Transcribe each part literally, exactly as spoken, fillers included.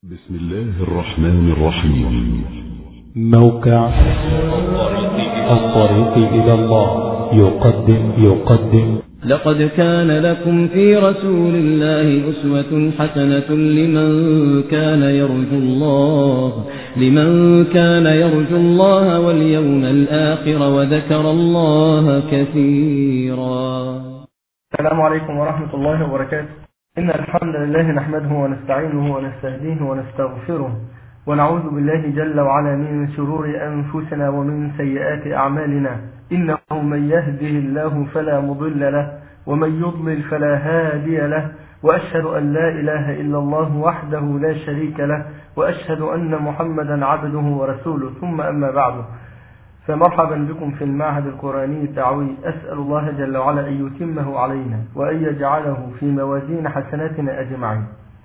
بسم الله الرحمن الرحيم. موقع الطريق إلى الله يقدم يقدم لقد كان لكم في رسول الله أسوة حسنة لمن كان يرجو الله لمن كان يرجو الله واليوم الآخر وذكر الله كثيرا. السلام عليكم ورحمة الله وبركاته. إن الحمد لله نحمده ونستعينه ونستهديه ونستغفره ونعوذ بالله جل وعلا من شرور أنفسنا ومن سيئات أعمالنا، إنه من يهده الله فلا مضل له ومن يضلل فلا هادي له، وأشهد أن لا إله إلا الله وحده لا شريك له، وأشهد أن محمدا عبده ورسوله، ثم أما بعد، فمرحبا بكم في المعهد القرآني الدعوي. أسأل الله جل وعلا أن يتمه علينا وأن يجعله في موازين حسناتنا أجمعين.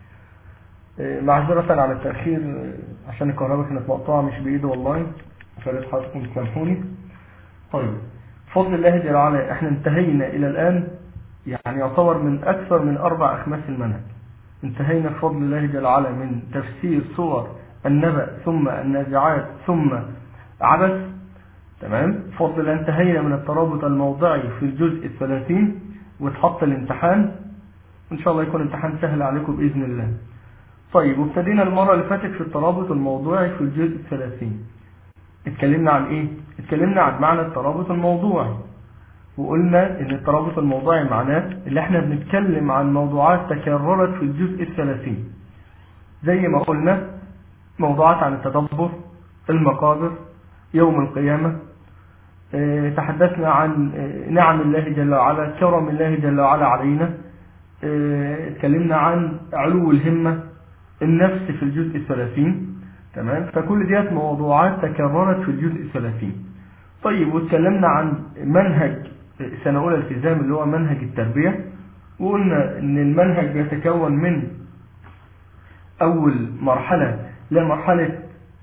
معذرة على التأخير عشان الكهرباء كانت مقطوعة مش بإيده والله، فلت حضرتكم تسامحوني. طيب، بفضل الله جل وعلا احنا انتهينا إلى الآن، يعني يعتبر من أكثر من أربع أخماس المنهج. انتهينا بفضل الله جل وعلا من تفسير صور النبأ ثم النازعات ثم عبس. تمام، بفضل الله انتهينا من الترابط الموضعي في الجزء الثلاثين، واتحط الامتحان وإن شاء الله يكون امتحان سهل عليكم بإذن الله. طيب، وابتدينا المرة اللي فاتت في الترابط الموضوعي في الجزء الثلاثين. اتكلمنا عن ايه؟ اتكلمنا عن معنى الترابط الموضوعي، وقلنا ان الترابط الموضوعي معناه اللي احنا بنتكلم عن موضوعات تكررت في الجزء الثلاثين، زي ما قلنا موضوعات عن التدبر، المقابر، يوم القيامة. اه تحدثنا عن اه نعم الله جل وعلا، كرم الله جل وعلا علينا. اه اتكلمنا عن علو الهمة، النفس في الجزء الثلاثين. تمام، فكل ديات موضوعات تكررت في الجزء الثلاثين. طيب، واتكلمنا عن منهج سنة أولى التزام اللي هو منهج التربية، وقلنا ان المنهج بيتكون من أول مرحلة لمرحلة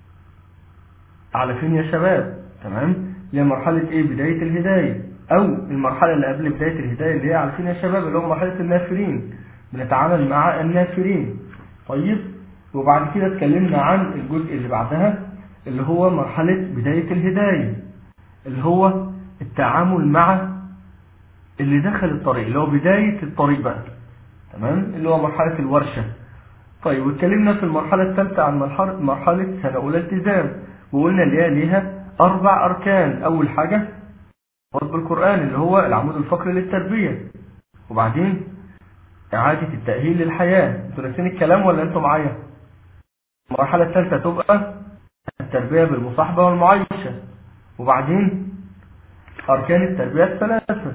على فين يا شباب؟ تمام، لمرحلة ايه؟ بداية الهداية، او المرحلة اللي قبل بداية الهداية اللي هي على فين يا شباب؟ اللي هو مرحلة النافرين، بنتعامل مع النافرين. طيب، وبعد كده اتكلمنا عن الجزء اللي بعدها اللي هو مرحلة بداية الهداية، اللي هو التعامل مع اللي دخل الطريق، اللي هو بداية الطريق بقى. تمام، اللي هو مرحلة الورشة. طيب، واتكلمنا في المرحلة الثالثة عن مرحلة سنة أولى التزام، وقلنا اللي هي ليها أربع أركان. أول حاجة حفظ القرآن اللي هو العمود الفقري للتربية، وبعدين إعادة التأهيل للحياة. انتوا ناسين الكلام ولا انتوا معايا؟ المرحلة الثالثة تبقى التربية بالمصاحبة والمعايشة، وبعدين أركان التربية الثلاثة.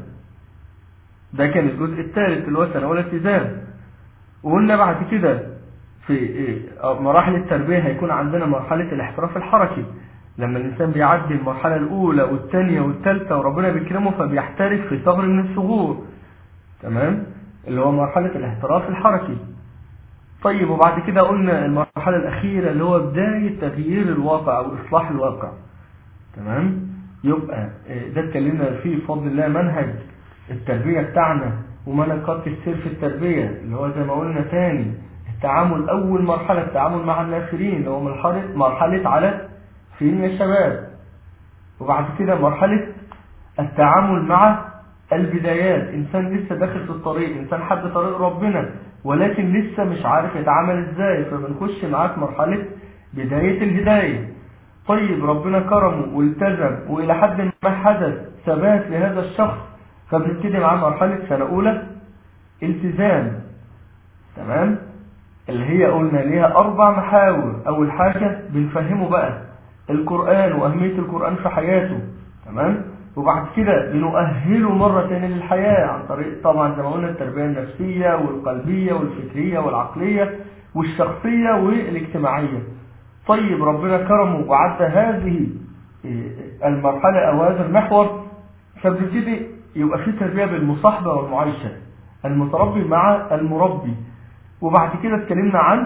ده كان الجزء الثالث اللي هو سنة أولى التزام. وقلنا بعد كده في مراحل التربية هيكون عندنا مرحلة الاحتراف الحركي، لما الإنسان بيعدي المرحلة الأولى والثانية والثالثة وربنا بيكرمه فبيحترف في ثغر من الثغور. تمام، اللي هو مرحلة الاحتراف الحركي. طيب، وبعد كده قلنا المرحلة الأخيرة اللي هو بداية تغيير الواقع أو إصلاح الواقع. تمام، يبقى ده اتكلمنا فيه بفضل الله منهج التربية بتاعنا ومنهج خط السير في التربية، اللي هو زي ما قلنا تاني التعامل. أول مرحلة التعامل مع النافرين اللي هو مرحلة مرحلة على فين يا شباب، وبعد كده مرحلة التعامل مع البدايات، إنسان لسه داخل في الطريق، إنسان حب طريق ربنا ولكن لسه مش عارف يتعامل إزاي، فبنخش معاه في مرحلة بداية الهداية. طيب، ربنا كرمه والتزم وإلى حد ما حدث ثبات لهذا الشخص، فبنبتدي معاه مرحلة سنة أولى التزام. تمام، اللي هي قلنا ليها أربع محاور. أول حاجة بنفهمه بقى القرآن وأهمية القرآن في حياته. تمام، وبعد كده بنؤهله مرة تانية للحياة عن طريق طبعا زي ما قلنا التربية النفسية والقلبية والفكرية والعقلية والشخصية والاجتماعية. طيب، ربنا كرمه وعدى هذه المرحلة أو هذا المحور، فبنبتدي يبقى في تربية بالمصاحبة والمعايشة، المتربي مع المربي. وبعد كده اتكلمنا عن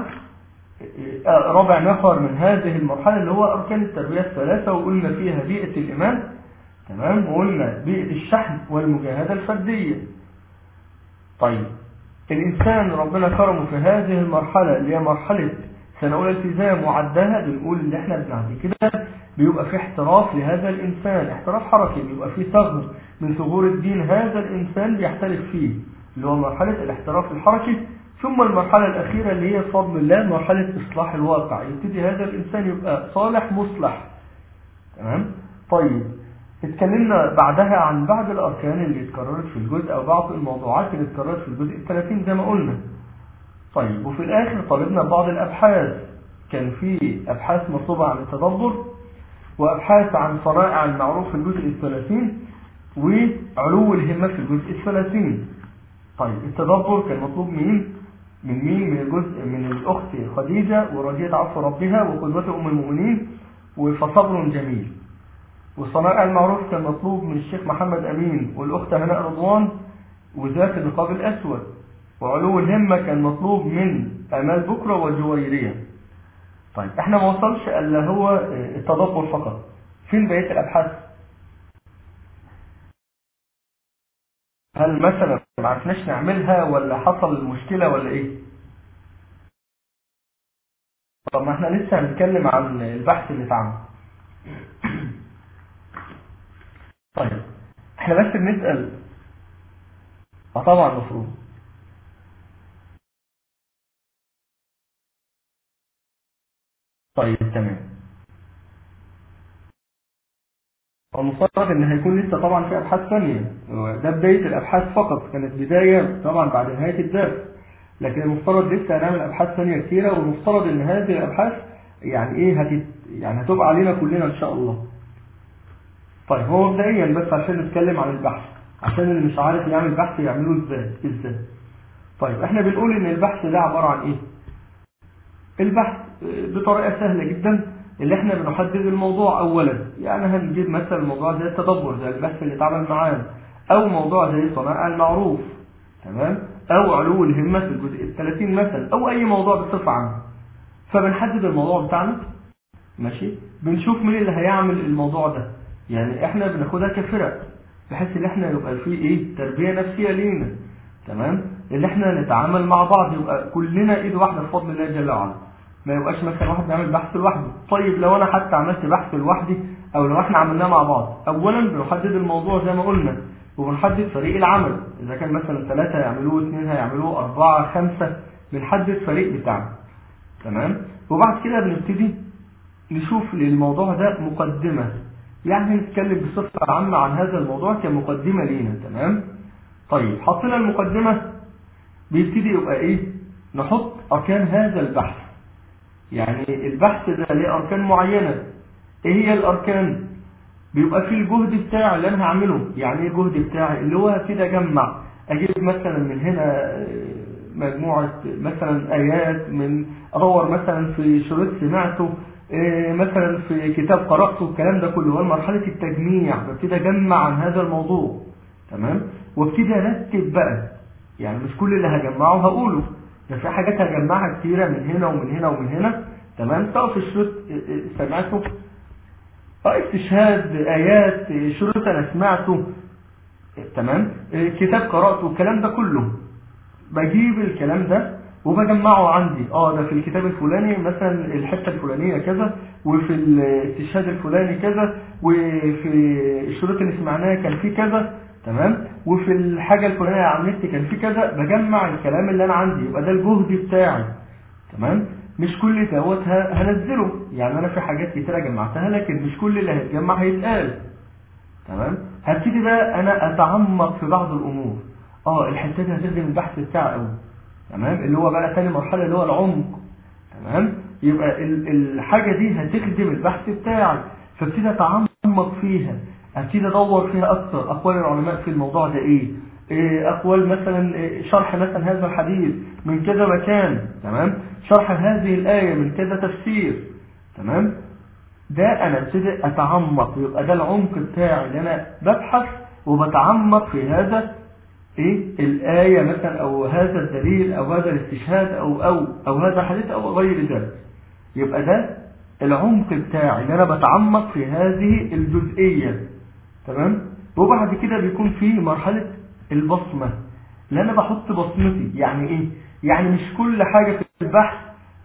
رابع محور من هذه المرحلة اللي هو أركان التربية الثلاثة، وقلنا فيها بيئة الإيمان. تمام، وقلنا بيئة الشحن والمجاهدة الفردية. طيب، الإنسان ربنا كرمه في هذه المرحلة اللي هي مرحلة سنة أولى التزام وعدها، بنقول إن إحنا بعد كده بيبقى في احتراف لهذا الإنسان، احتراف حركي، بيبقى في ثغر من ثغور الدين هذا الإنسان بيحترف فيه، اللي هو مرحلة الاحتراف الحركي. ثم المرحلة الأخيرة اللي هي بفضل الله مرحلة إصلاح الواقع، يبتدي هذا الإنسان يبقى صالح مصلح. تمام؟ طيب اتكلمنا بعدها عن بعض الأركان اللي اتكررت في الجزء أو بعض الموضوعات اللي اتكررت في الجزء الثلاثين زي ما قلنا. طيب وفي الآخر طالبنا بعض الأبحاث، كان في أبحاث مطلوبة عن التدبر، وأبحاث عن صنائع المعروف في الجزء الثلاثين، وعلو الهمة في الجزء الثلاثين. طيب التدبر كان مطلوب مين؟ من مين؟ من الجزء من الأخت خديجة ورجية عفو ربها وقدوة أم المؤمنين وفصبر جميل. وصنائع المعروف كان مطلوب من الشيخ محمد أمين والأخت هناء رضوان وذات النقاب الأسود. وعلو الهمة كان مطلوب من أمال بكرة والجويرية. طيب احنا ما وصلش الا هو التدبر فقط، فين بقية الأبحاث؟ هل مثلا ما عرفناش نعملها ولا حصل مشكلة ولا ايه؟ طب ما احنا لسه هنتكلم عن البحث اللي اتعمل. طيب احنا بس بنسأل. اه طبعا المفروض. طيب تمام. المفترض ان هيكون لسه طبعا في ابحاث ثانيه، ده بدايه الابحاث فقط، كانت بدايه طبعا بعد نهايه الدرس، لكن المفترض لسه هنعمل ابحاث ثانيه كثيره، والمفترض ان هذه الابحاث يعني ايه هتت... يعني هتبقى علينا كلنا ان شاء الله. طيب هو مبدئيا بس عشان نتكلم عن البحث، عشان اللي مش عارف يعمل بحث يعمله ازاي ازاي. طيب احنا بنقول ان البحث ده عباره عن ايه؟ البحث بطريقه سهله جدا، اللي احنا بنحدد الموضوع اولا، يعني هنجيب مثلا موضوع زي التدبر زي البحث اللي اتعمل معانا، او موضوع زي صنائع المعروف، تمام، او علو الهمة في الجزء الثلاثين مثلا، او اي موضوع بصفة عامة. فبنحدد الموضوع بتاعنا، ماشي، بنشوف مين اللي هيعمل الموضوع ده، يعني احنا بناخدها كفرق بحيث ان احنا يبقى فيه ايه تربية نفسية لينا، تمام، اللي احنا نتعامل مع بعض، يبقى كلنا ايد واحدة بفضل الله جل وعلا، ما يبقاش مثلا واحد بيعمل بحث لوحده. طيب لو انا حتى عملت بحث لوحدي او لو احنا عملناه مع بعض، اولا بنحدد الموضوع زي ما قلنا، وبنحدد فريق العمل، اذا كان مثلا ثلاثة يعملوه، اثنين هيعملوه، اربعة، خمسة، بنحدد فريق بتاعنا، تمام. وبعد كده بنبتدي نشوف للموضوع ده مقدمة، يعني نتكلم بصفة عامة عن هذا الموضوع كمقدمة لينا، تمام. طيب حطينا المقدمة، بيبتدي يبقى ايه، نحط اركان هذا البحث، يعني البحث ده ليه اركان معينة. ايه هي الاركان؟ بيبقى فيه الجهد بتاعي اللي انا هعمله. يعني ايه الجهد بتاعي؟ اللي هو كده اجمع، اجيب مثلا من هنا مجموعة مثلا ايات، من ادور مثلا في شريط سمعته، مثلا في كتاب قرأته، الكلام ده كله هو مرحلة التجميع، ببتدي اجمع عن هذا الموضوع، تمام، وابتدي ارتب بقى، يعني مش كل اللي هجمعه هقوله، ده في حاجات هجمعها كتيرة من هنا ومن هنا ومن هنا، تمام، سواء في الشريط سمعته، استشهاد، آيات، شريط أنا سمعته، تمام، كتاب قرأته، الكلام ده كله بجيب الكلام ده وبجمعه عندي. اه ده في الكتاب الفلاني مثلا الحتة الفلانية كذا، وفي الاستشهاد الفلاني كذا، وفي الشريط اللي سمعناه كان فيه كذا، تمام، وفي الحاجة الفلانية على النت كان فيه كذا، بجمع الكلام اللي انا عندي، يبقى ده الجهد بتاعي، تمام. مش كل دوت هنزله، يعني انا في حاجات كتيرة جمعتها، لكن مش كل اللي هيتجمع هيتقال، تمام. هبتدي بقى انا اتعمق في بعض الامور، اه الحته دي هتخدم البحث بتاعي قوي، تمام، اللي هو بقى ثاني مرحله اللي هو العمق، تمام. يبقى الحاجه دي هتخدم البحث بتاعي، فابتدي اتعمق فيها، ابتدي ادور فيها اكتر، اقوال العلماء في الموضوع ده ايه، اقوال مثلا شرح مثلا هذا الحديث من كذا مكان، تمام، شرح هذه الآية من كذا تفسير، تمام. ده انا ابتدي اتعمق، يبقى ده العمق بتاعي اللي انا ببحث وبتعمق في هذا ايه الآية مثلا، او هذا الدليل، او هذا الاستشهاد، او او او هذا الحديث، او غير ذلك. يبقى ده العمق بتاعي اللي انا بتعمق في هذه الجزئية، تمام. وبعد كده بيكون في مرحلة البصمة، اللي انا بحط بصمتي. يعني ايه؟ يعني مش كل حاجة في البحث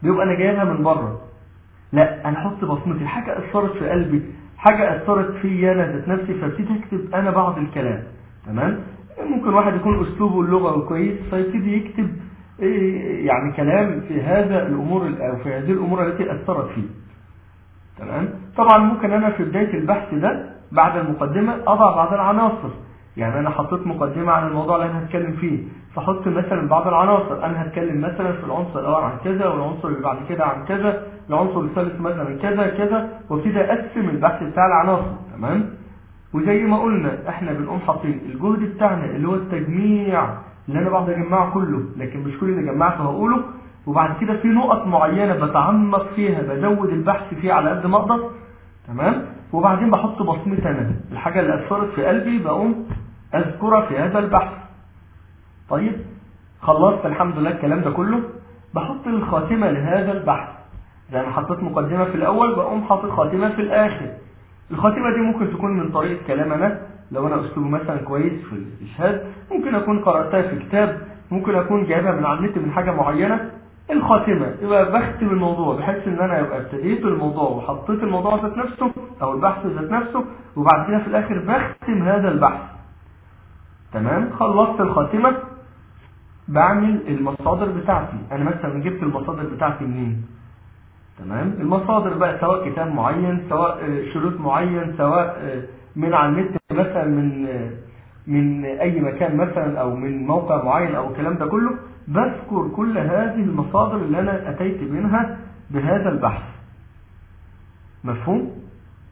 بيبقى انا جايبها من بره. لا، انا احط بصمتي، حاجه اثرت في قلبي، حاجه اثرت فيا انا ذات نفسي، فابتدي اكتب انا بعض الكلام. تمام. ممكن واحد يكون اسلوبه اللغوي كويس فيبتدي يكتب يعني كلام في هذا الامور او في هذه الامور التي اثرت فيه. تمام. طبعا ممكن انا في بدايه البحث ده بعد المقدمه اضع بعض العناصر، يعني انا حطيت مقدمه عن الموضوع اللي انا هتكلم فيه، فحط مثلا بعض العناصر، انا هتكلم مثلا في العنصر الاول عن كذا، والعنصر اللي بعد كده عن كذا، العنصر الثالث مثلا كذا كذا، وابتدي اقسم البحث بتاع العناصر. تمام. وزي ما قلنا احنا بنقوم حاطين الجهد بتاعنا اللي هو التجميع، اللي انا بقعد اجمعه كله لكن مش كل اللي جمعته هقوله، وبعد كده في نقط معينه بتعمق فيها، بزود البحث فيها على قد ما اقدر. تمام. وبعدين بحط بصمتي انا، الحاجه اللي اثرت في قلبي بقوم اذكرها في هذا البحث. طيب خلصت الحمد لله الكلام ده كله، بحط الخاتمه لهذا البحث. زي ما حطيت مقدمه في الاول بقوم حاطط خاتمه في الاخر. الخاتمه دي ممكن تكون من طريقه كلام انا، لو انا اسلوبي مثلا كويس في الاستشهاد، ممكن اكون قراتها في كتاب، ممكن اكون جايبها من على النت من حاجه معينه. الخاتمه يبقى بختم الموضوع بحيث ان انا يبقى ابتديت الموضوع وحطيت الموضوع ذات نفسه او البحث ذات نفسه، وبعد كده في الاخر بختم هذا البحث. تمام. خلصت الخاتمه، بعمل المصادر بتاعتي. انا مثلا جبت المصادر بتاعتي منين؟ تمام. المصادر بقى سواء كتاب معين، سواء شروط معين، سواء من على النت مثلا، من من اي مكان مثلا، او من موقع معين او الكلام ده كله، بذكر كل هذه المصادر اللي انا اتيت منها بهذا البحث. مفهوم؟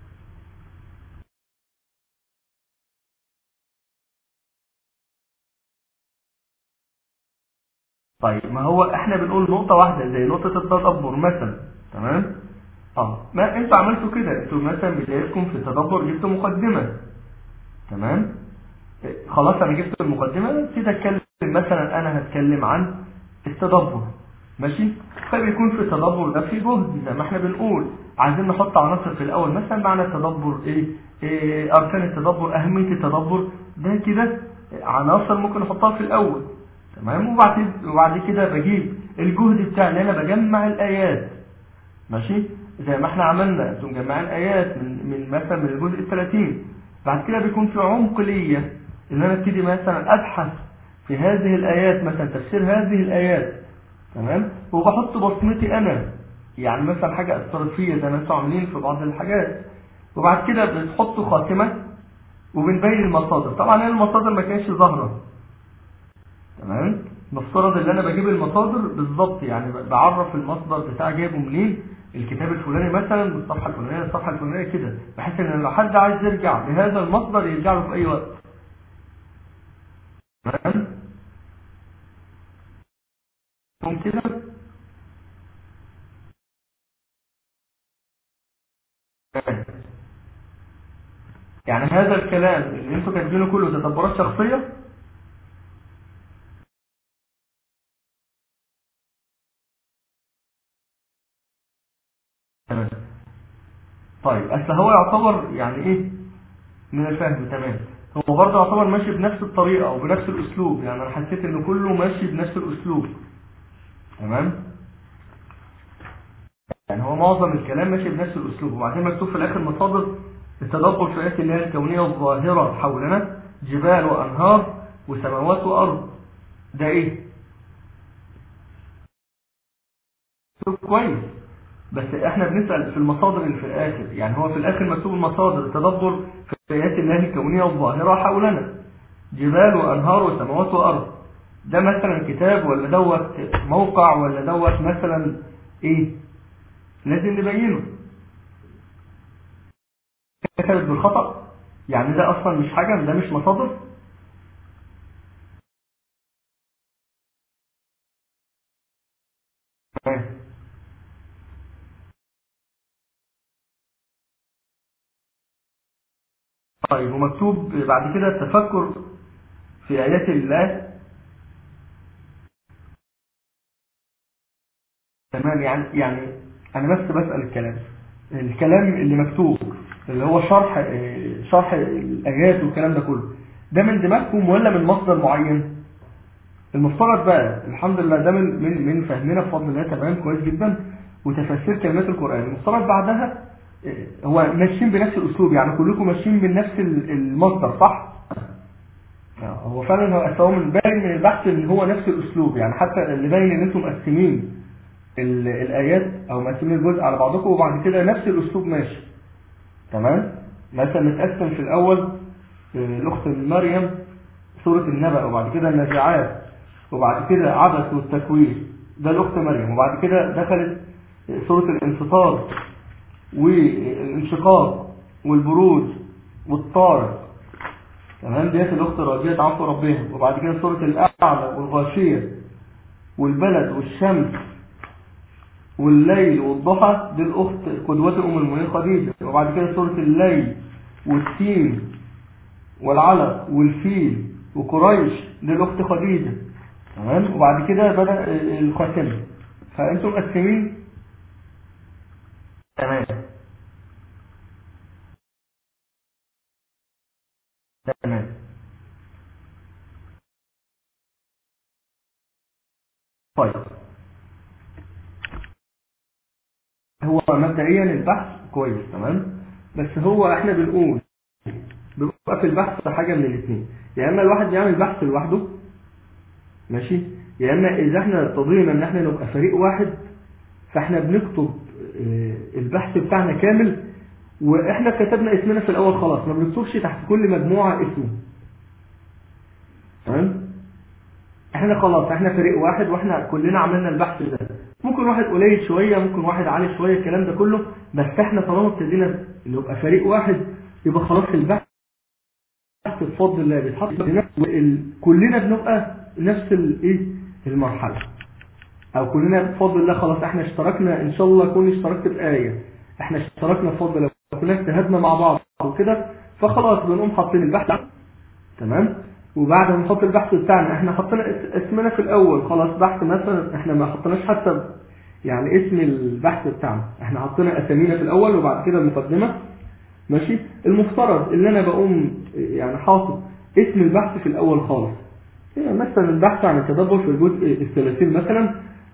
طيب ما هو احنا بنقول نقطة واحدة زي نقطة التدبر مثلا. تمام. اه ما انتوا عملتوا كده، انتوا مثلا بدايتكم في التدبر جبتوا مقدمة. تمام. خلاص انا جبت المقدمة، ابتدي اتكلم مثلا انا هتكلم عن التدبر. ماشي. فبيكون في التدبر ده في جهد، زي ما احنا بنقول عايزين نحط عناصر في الاول، مثلا معنى التدبر ايه, إيه اركان التدبر، اهمية التدبر، ده كده عناصر ممكن نحطها في الاول. تمام. وبعد وبعد كده بجيب الجهد بتاعي اللي انا بجمع الايات. ماشي. زي ما احنا عملنا انتم مجمعين ايات من من مثلا من الجزء الثلاثين. بعد كده بيكون في عمق ليا ان انا ابتدي مثلا ابحث في هذه الايات، مثلا تفسير هذه الايات. تمام. وبحط بصمتي انا، يعني مثلا حاجه اثرت فيا زي ما انتم عاملين في بعض الحاجات. وبعد كده بتحطوا خاتمه وبنبين المصادر. طبعا المصادر ما كانتش ظاهره. تمام. نفترض ان انا بجيب المصادر بالظبط، يعني بعرف المصدر بتاعي جايبه منين، الكتاب الفلاني مثلا من الصفحه الفلانيه الصفحه الفلانيه كده، بحيث ان لو حد عايز يرجع لهذا المصدر يرجع له في اي وقت. تمام. كده يعني هذا الكلام اللي انتوا كاتبينه كله تدبرات شخصيه. تمام. طيب اصل هو يعتبر يعني ايه من الفهم. تمام. هو برضه يعتبر ماشي بنفس الطريقه او بنفس الاسلوب، يعني انا حسيت ان كله ماشي بنفس الاسلوب. تمام. يعني هو معظم الكلام ماشي بنفس الاسلوب، وبعدين مكتوب في الاخر مصادر التدبر في ايات الله الكونيه الظاهره حولنا، جبال وانهار وسماوات وارض. ده ايه؟ كويس. بس احنا بنسأل في المصادر اللي في الاخر، يعني هو في الاخر مكتوب المصادر التدبر في ايات الله الكونيه الظاهره حولنا، جبال وانهار وسماوات وارض. ده مثلا كتاب ولا دوت موقع ولا دوت مثلا ايه؟ لازم نبينه. كتبت بالخطأ يعني ده اصلا مش حاجه، ده مش مصادر. طيب ومكتوب بعد كده التفكر في آيات الله. تمام. يعني يعني أنا بس بسأل الكلام الكلام اللي مكتوب اللي هو شرح شرح الآيات والكلام ده كله، ده من دماغكم ولا من مصدر معين؟ المفترض بقى الحمد لله ده من من من فهمنا بفضل الله تمام كويس جدا وتفسير كلمات القرآن. المفترض بعدها هو ماشيين بنفس الاسلوب، يعني كلكم ماشيين بنفس المصدر صح؟ هو فعلا هو اساسا من باين من البحث ان هو نفس الاسلوب، يعني حتى اللي باين ان انتم مقسمين الايات او مقسمين الجزء على بعضكم وبعد كده نفس الاسلوب ماشي تمام. مثلا متقسم في الاول الاخت مريم سورة النبأ، وبعد كده النازعات، وبعد كده عبس والتكوير ده الاخت مريم، وبعد كده دخلت سورة الانفطار والانشقاق والبروج والطارق تمام ديت الاخت راجية عفو ربها، وبعد كده سورة الاعلى والغاشية والبلد والشمس والليل والضحى دي الاخت قدوة ام المؤمنين خديجة، وبعد كده سورة الليل والتين والعلق والفيل وقريش دي الاخت خديجة تمام. وبعد كده بدأ الخاتمة، فانتم مقسمين تمام تمام. طيب هو مبدئيا البحث كويس تمام، بس هو احنا بنقول بيبقى في البحث حاجة من الاثنين، يا اما الواحد يعمل بحث لوحده ماشي، يا اما اذا احنا ارتضينا ان احنا نبقى فريق واحد فاحنا بنكتب البحث بتاعنا كامل، واحنا كتبنا اسمنا في الاول خلاص، ما بنكتبش تحت كل مجموعة اسمه تمام. احنا خلاص احنا فريق واحد واحنا كلنا عملنا البحث ده، ممكن واحد قليل شوية ممكن واحد عالي شوية الكلام ده كله، بس احنا طالما ابتدينا نبقى فريق واحد يبقى خلاص البحث بفضل الله بيتحط كلنا بنبقى نفس الايه المرحلة، او كلنا بفضل الله خلاص احنا اشتركنا ان شاء الله كون اشتركت بآية احنا اشتركنا بفضل الله كلنا اجتهدنا مع بعض وكده، فخلاص بنقوم حاطين البحث تمام. وبعد ما نحط البحث بتاعنا احنا حطينا اسمنا في الاول خلاص، بحث مثلا احنا ما حطيناش حتى يعني اسم البحث بتاعنا، احنا حطينا اسامينا في الاول وبعد كده المقدمة ماشي. المفترض ان انا بقوم يعني حاطط اسم البحث في الاول خالص، يعني مثلا البحث عن التدبر في الجزء الثلاثين مثلا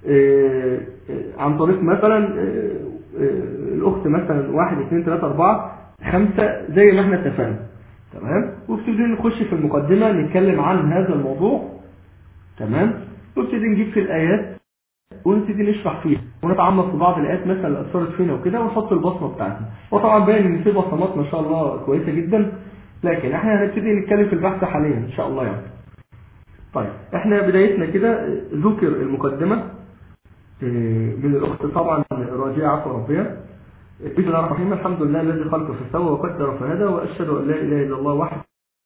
عن طريق مثلا الاخت مثلا واحد اثنين ثلاثة اربعة خمسة زي ما احنا اتفقنا تمام، وابتدي نخش في المقدمة نتكلم عن هذا الموضوع تمام، وابتدي نجيب في الآيات ونبتدي نشرح فيها ونتعمق في بعض الآيات مثلا اللي أثرت فينا وكده ونحط البصمة بتاعتنا، وطبعا باين ان في بصمات ما شاء الله كويسة جدا، لكن احنا هنبتدي نتكلم في البحث حاليا ان شاء الله يعني. طيب احنا بدايتنا كده ذكر المقدمة من الأخت طبعا راجية عفو ربها. بسم الله الرحمن الرحيم، الحمد لله الذي خلق فسوى وقدر فهدى، وأشهد أن لا إله إلا الله وحده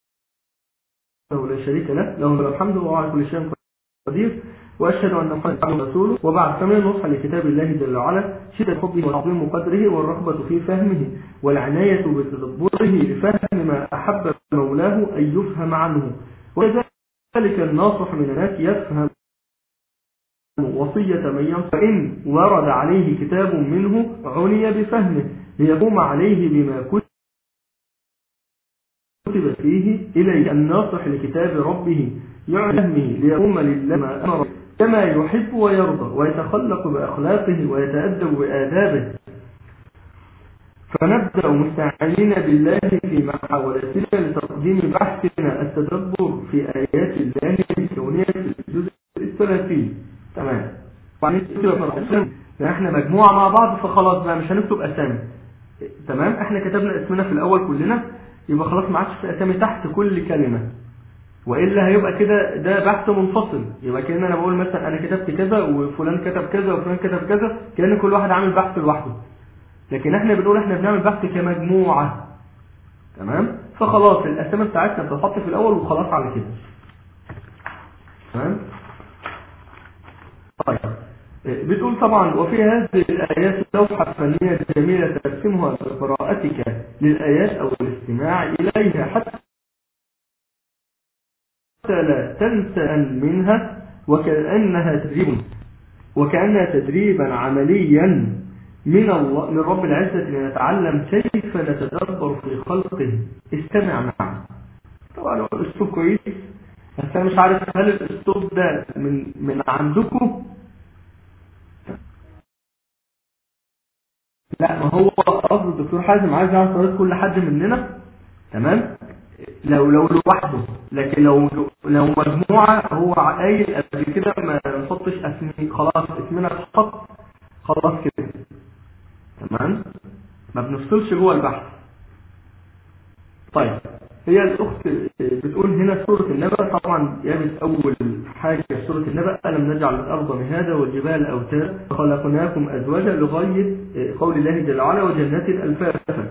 لا شريك له له الحمد وهو على كل شيء قدير، وأشهد أن محمدا عبده ورسوله. وبعد كمان نصح لكتاب الله جل وعلا شدة حبه وعظيم قدره والرغبة في فهمه والعناية بتدبره لفهم ما أحب مولاه أن يفهم عنه، وكذلك الناصح من الناس يفهم وصية من ينصح، فإن ورد عليه كتاب منه عني بفهمه ليقوم عليه بما كتب فيه إليه. الناصح لكتاب ربه يعلمه ليقوم لله ما أمر كما يحب ويرضى ويتخلق بأخلاقه ويتأدب بآدابه. فنبدأ مستعينين بالله في محاولتنا لتقديم بحثنا التدبر في آيات الله الكونية في الجزء الثلاثين تمام. احنا مجموعة مع بعض فخلاص بقى مش هنكتب أسامي تمام، احنا كتبنا اسمنا في الأول كلنا يبقى خلاص ما عادش في أسامي تحت كل كلمة، وإلا هيبقى كده ده بحث منفصل، يبقى كأن أنا بقول مثلا أنا كتبت كذا وفلان كتب كذا وفلان كتب كذا، كأن كل واحد عامل بحث لوحده، لكن احنا بنقول احنا بنعمل بحث كمجموعة تمام. فخلاص الأسامي بتاعتنا بتتحط في الأول وخلاص على كده تمام. طيب بتقول طبعا وفي هذه الآيات لوحة فنية جميلة ترسمها بقراءتك للآيات أو الاستماع إليها حتى لا تنسى منها، وكأنها تدريب وكأنها تدريبا عمليا من الله من رب العزة لنتعلم كيف نتدبر في خلقه. استمع معنا. طبعا الأسلوب كويس بس انا مش عارف هل الاسلوب ده من من عندكم. لا، ما هو قصد الدكتور حازم عايز يعرف طريقه كل حد مننا، تمام؟ لو لو لوحده، لكن لو لو مجموعه هو قايل قبل كده ما نحطش اسمي، خلاص اسمنا اتحط خلاص كده، تمام؟ ما بنفصلش جوه البحث. طيب، هي الأخت بتقول هنا سورة النبأ، طبعا جابت أول حاجة سورة النبأ: ألم نجعل الأرض مهادا والجبال أوتادا وخلقناكم أزواجا لغاية قول الله جل وعلا وجنات ألفافا،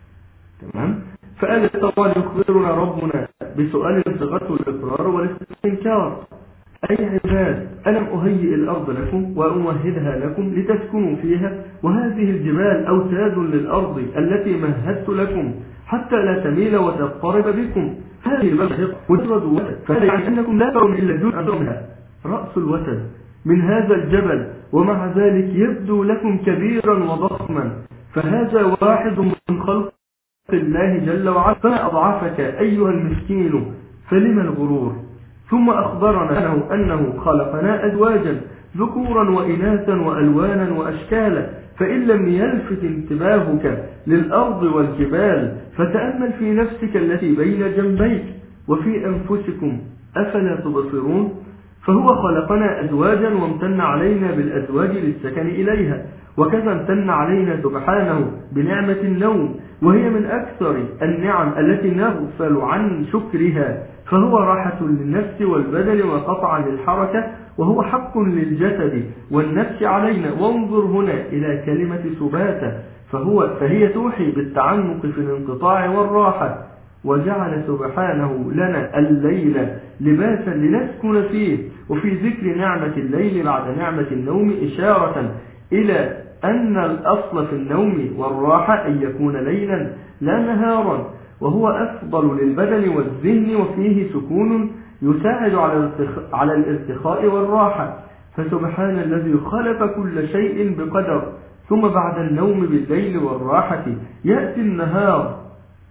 تمام؟ فقالت طبعا يخبرنا ربنا بسؤال صيغته الإقرار والاستنكار: أي عباد ألم أهيئ الأرض لكم وأمهدها لكم لتسكنوا فيها وهذه الجبال أوتاد للأرض التي مهدت لكم حتى لا تميل وتضطرب بكم. هذه البلد مجرد وتد، فهذا يعني أنكم لا ترون إلا جزء منها، رأس الوتد من هذا الجبل، ومع ذلك يبدو لكم كبيرا وضخما، فهذا واحد من خلق الله جل وعلا، فما أضعفك أيها المسكين فلم الغرور. ثم أخبرنا أنه, أنه خلقنا أزواجا ذكورا وإناثا وألوانا وأشكالا، فإن لم يلفت انتباهك للأرض والجبال فتأمل في نفسك التي بين جنبيك وفي أنفسكم أفلا تبصرون. فهو خلقنا أزواجا وامتن علينا بالأزواج للسكن إليها، وكذا امتن علينا سبحانه بنعمة النوم، وهي من أكثر النعم التي نغفل عن شكرها، فهو راحة للنفس والبدن وقطع للحركة، وهو حق للجسد والنفس علينا. وانظر هنا إلى كلمة سباتة، فهو فهي توحي بالتعمق في الانقطاع والراحة. وجعل سبحانه لنا الليل لباسا لنسكن فيه، وفي ذكر نعمة الليل بعد نعمة النوم إشارة إلى أن الأصل في النوم والراحة أن يكون ليلا لا نهارا، وهو أفضل للبدن والذهن، وفيه سكون يساعد على الارتخاء والراحة. فسبحان الذي خلق كل شيء بقدر، ثم بعد النوم بالليل والراحة يأتي النهار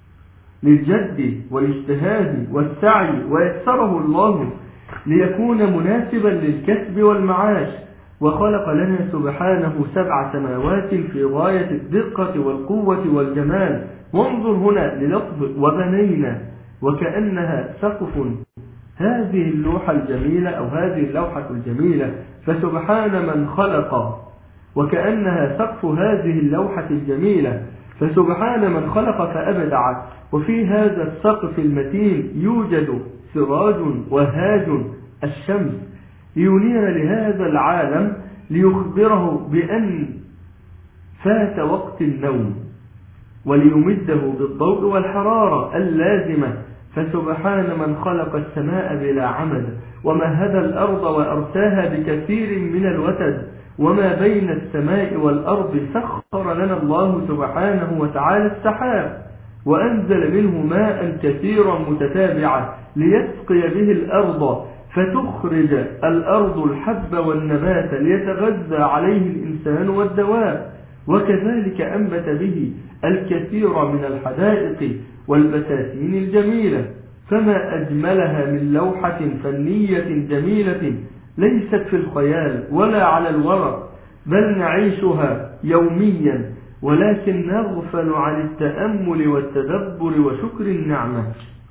للجد والاجتهاد والسعي، ويسره الله ليكون مناسبا للكسب والمعاش. وخلق لنا سبحانه سبع سماوات في غاية الدقة والقوة والجمال. وانظر هنا للفظ وبنينا، وكأنها سقف هذه اللوحة الجميلة أو هذه اللوحة الجميلة، فسبحان من خلق، وكأنها سقف هذه اللوحة الجميلة، فسبحان من خلق فأبدع. وفي هذا السقف المتين يوجد سراج وهاج الشمس لينير لهذا العالم، ليخبره بأن فات وقت النوم، وليمده بالضوء والحرارة اللازمة. فسبحان من خلق السماء بلا عمد، ومهد الأرض وأرساها بكثير من الوتد، وما بين السماء والأرض سخر لنا الله سبحانه وتعالى السحاب، وأنزل منه ماء كثيرا متتابعا ليسقي به الأرض، فتخرج الأرض الحب والنبات ليتغذى عليه الإنسان والدواب، وكذلك أنبت به الكثير من الحدائق والبساتين الجميلة. فما أجملها من لوحة فنية جميلة ليست في الخيال ولا على الورق، بل نعيشها يوميا، ولكن نغفل عن التأمل والتدبر وشكر النعمة.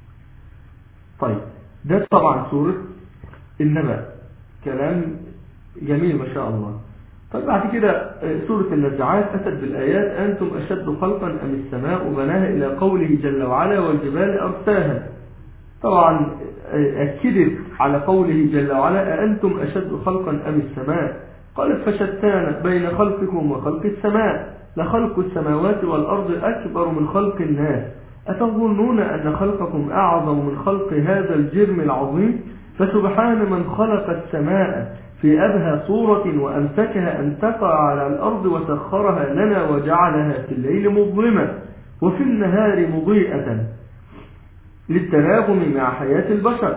طيب، ده طبعا سورة النبأ، كلام جميل ما شاء الله. طيب بعد كده سورة النزعات أتت بالآيات: أنتم أشد خلقا أم السماء بناها، إلى قوله جل وعلا والجبال أرساها. طبعا أكدت على قوله جل وعلا: أنتم أشد خلقا أم السماء، قالت: فشتان بين خلقكم وخلق السماء، لخلق السماوات والأرض أكبر من خلق الناس، أتظنون أن خلقكم أعظم من خلق هذا الجرم العظيم. فسبحان من خلق السماء في أبهى صورة وأمسكها أن تقع على الأرض، وسخرها لنا وجعلها في الليل مظلمة وفي النهار مضيئة للتناغم مع حياة البشر،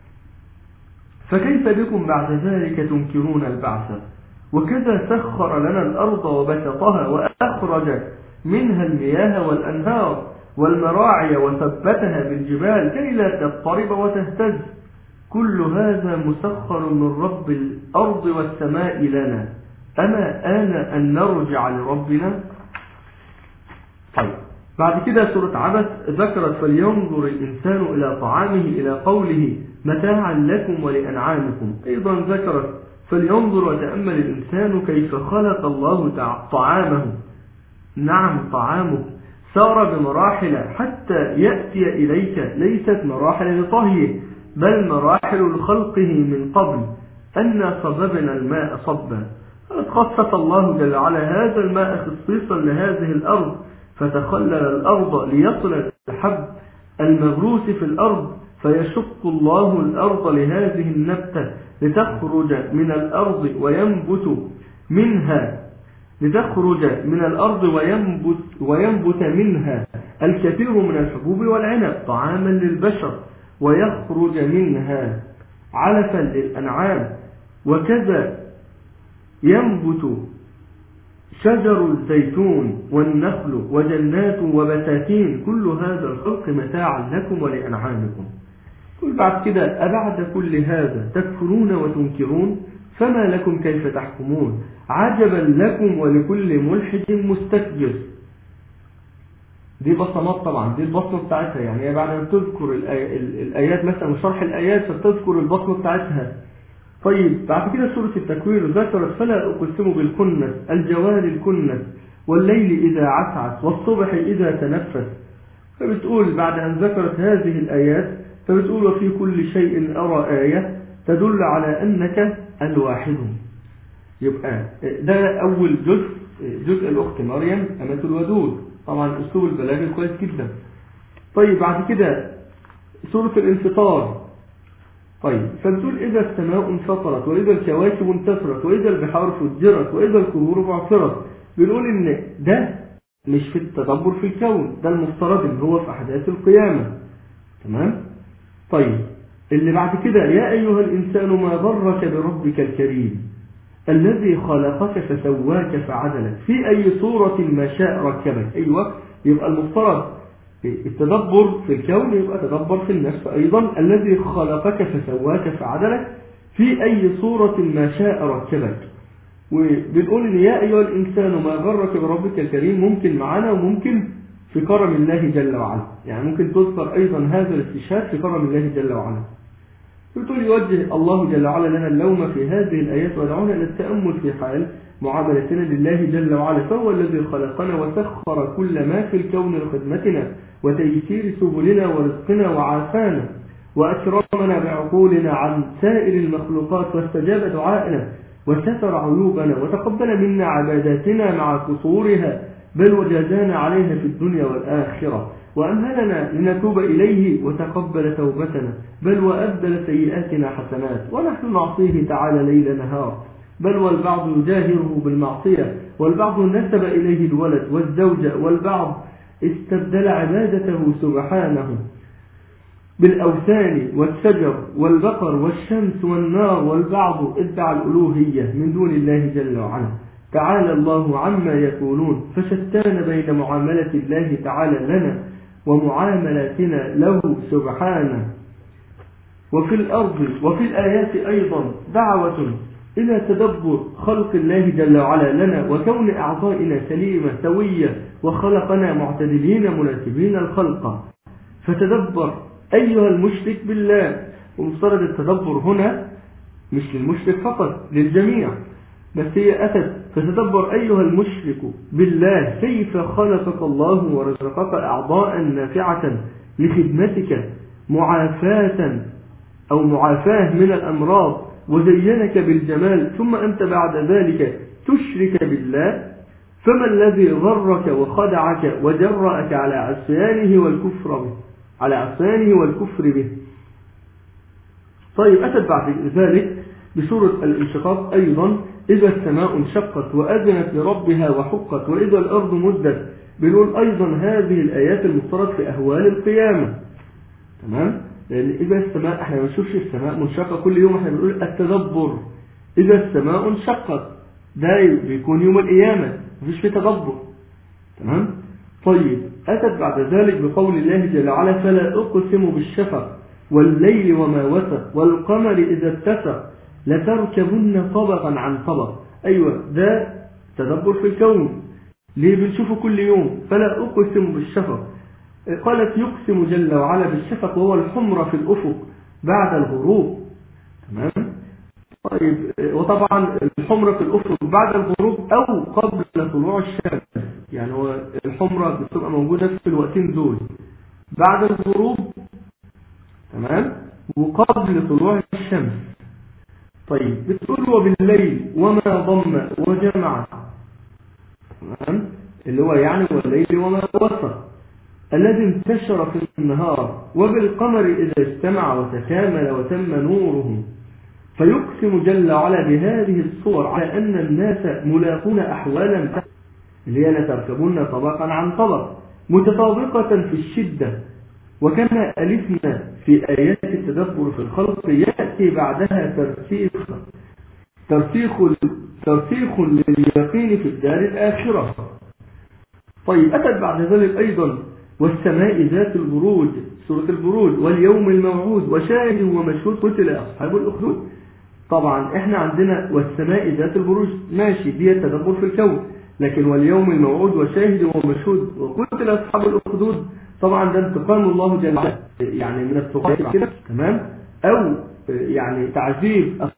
فكيف بكم بعد ذلك تنكرون البعث. وكذا سخر لنا الأرض وبسطها وأخرج منها المياه والأنهار والمراعي، وثبتها بالجبال كي لا تضطرب وتهتز. كل هذا مسخر من رب الأرض والسماء لنا، أما آن أن نرجع لربنا. طيب بعد كده سورة عبس ذكرت فلينظر الإنسان إلى طعامه إلى قوله متاعا لكم ولأنعامكم. أيضا ذكرت فلينظر وتأمل الإنسان كيف خلق الله طعامه. نعم طعامه سار بمراحل حتى يأتي إليك، ليست مراحل لطهيه بل مراحل لخلقه من قبل. أن صببنا الماء صبا، خصص الله جل وعلا هذا الماء خصيصا لهذه الأرض، فتخلل الأرض ليصل الحب المغروس في الأرض، فيشق الله الأرض لهذه النبتة لتخرج من الأرض وينبت منها لتخرج من الأرض وينبت, وينبت منها الكثير من الحبوب والعنب طعاما للبشر، ويخرج منها علفا للأنعام، وكذا ينبت شجر الزيتون والنخل وجنات وبساتين، كل هذا الخلق متاعا لكم ولأنعامكم. كل بعد كده أبعد كل هذا تكفرون وتنكرون، فما لكم كيف تحكمون، عجبا لكم ولكل ملحد مستكبر. دي بصمات طبعا، دي البصمة بتاعتها، يعني بعد أن تذكر الآيات مثلا وشرح الآيات فتذكر البصمة بتاعتها. طيب بعد كده سورة التكوير ذكرت فلا أقسم بالكنس الجوار الكنس والليل إذا عسعس والصبح إذا تنفس. فبتقول بعد أن ذكرت هذه الآيات فبتقول وفي كل شيء أرى آية تدل على أنك الواحد. يبقى ده أول جزء، جزء الأخت مريم أمة الودود، طبعا أسلوب البلاغي كويس جدا. طيب بعد كده سورة الانفطار. طيب فبتقول إذا السماء انفطرت وإذا الكواكب انتثرت وإذا البحار فجرت وإذا القبور بعثرت. بنقول إن ده مش في التدبر في الكون، ده المفترض اللي هو في أحداث القيامة. تمام؟ طيب اللي بعد كده يا أيها الإنسان ما غرك بربك الكريم الذي خلقك فسواك فعدلك في أي صورة ما شاء ركبك. أيوة، يبقى المفترض التدبر في الكون يبقى تدبر في النفس أيضا. الذي خلقك فسواك فعدلك في أي صورة ما شاء ركبك. وبنقول إن يا أيها الإنسان ما غرك بربك الكريم ممكن معنا وممكن في كرم الله جل وعلا، يعني ممكن تذكر أيضا هذا الاستشهاد في كرم الله جل وعلا. بتقول يوجه الله جل وعلا لنا اللوم في هذه الآيات ودعونا إلى التأمل في حال معاملتنا لله جل وعلا، فهو الذي خلقنا وسخر كل ما في الكون لخدمتنا وتيسير سبلنا ورزقنا وعافانا وأكرمنا بعقولنا عن سائر المخلوقات واستجاب دعائنا وستر عيوبنا وتقبل منا عباداتنا مع قصورها، بل وجازانا عليها في الدنيا والآخرة وأمهلنا لنتوب إليه وتقبل توبتنا، بل وأبدل سيئاتنا حسنات ونحن نعصيه تعالى ليل نهار، بل والبعض يجاهره بالمعصية والبعض نسب إليه الولد والزوجة والبعض استبدل عبادته سبحانه بالأوثان والشجر والبقر والشمس والنار، والبعض ادعى الألوهية من دون الله جل وعلا. تعالى الله عما يقولون، فشتان بين معاملة الله تعالى لنا ومعاملاتنا له سبحانه. وفي الأرض وفي الآيات أيضا دعوة إلى تدبر خلق الله جل وعلا لنا وكون أعضائنا سليمة سوية وخلقنا معتدلين مناسبين الخلق. فتدبر أيها المشرك بالله، ومفترض التدبر هنا مش للمشرك فقط، للجميع، بس هي أتت فتدبر أيها المشرك بالله كيف خلقك الله ورزقك أعضاء نافعة لخدمتك معافاة أو معافاة من الأمراض وزينك بالجمال، ثم أنت بعد ذلك تشرك بالله. فما الذي غرك وخدعك وجرأك على عصيانه والكفر به على عصيانه والكفر به؟ طيب أتت بعد ذلك بسورة الانشقاق أيضا إذا السماء انشقت وأذنت لربها وحقت وإذا الأرض مدت. بنقول أيضا هذه الآيات المفترض في أهوال القيامة. تمام؟ لأن إذا السماء احنا ما بنشوفش السماء منشقة كل يوم، احنا بنقول التدبر إذا السماء انشقت، ده بيكون يوم القيامة، مفيش فيه تدبر. تمام؟ طيب أتت بعد ذلك بقول الله جل وعلا فلا أقسم بالشفق والليل وما وسق والقمر إذا اتسق لتركبن طبقا عن طبق. أيوة ده تدبر في الكون ليه بنشوفه كل يوم. فلا أقسم بالشفق، قالت يقسم جل وعلا بالشفق وهو الحمرة في الأفق بعد الغروب. تمام. طيب وطبعا الحمرة في الأفق بعد الغروب أو قبل طلوع الشمس، يعني هو الحمرة بتبقى موجودة في الوقتين دول، بعد الغروب تمام وقبل طلوع الشمس. طيب بتقول وبالليل وما ضم وجمع، تمام اللي هو يعني والليل وما وسط الذي انتشر في النهار، وبالقمر إذا اجتمع وتكامل وتم نوره. فيقسم جل وعلا بهذه الصور على أن الناس ملاقون أحوالا اللي هي لتركبون طبقا عن طبق متطابقة في الشدة. وكما ألفنا في آيات التدبر في الخلق يأتي بعدها ترسيخ ترسيخ ترسيخ لليقين في الدار الآخرة. طيب أتت بعد ذلك أيضا والسماء ذات البروج، سورة البروج، واليوم الموعود وشاهد ومشهود قتل أصحاب الأخدود. طبعا احنا عندنا والسماء ذات البروج ماشي دي التدبر في الكون، لكن واليوم الموعود وشاهد ومشهود وقتل أصحاب الأخدود طبعا ده انتقام الله جل وعلا يعني من الطغاة كده، تمام، أو يعني تعذيب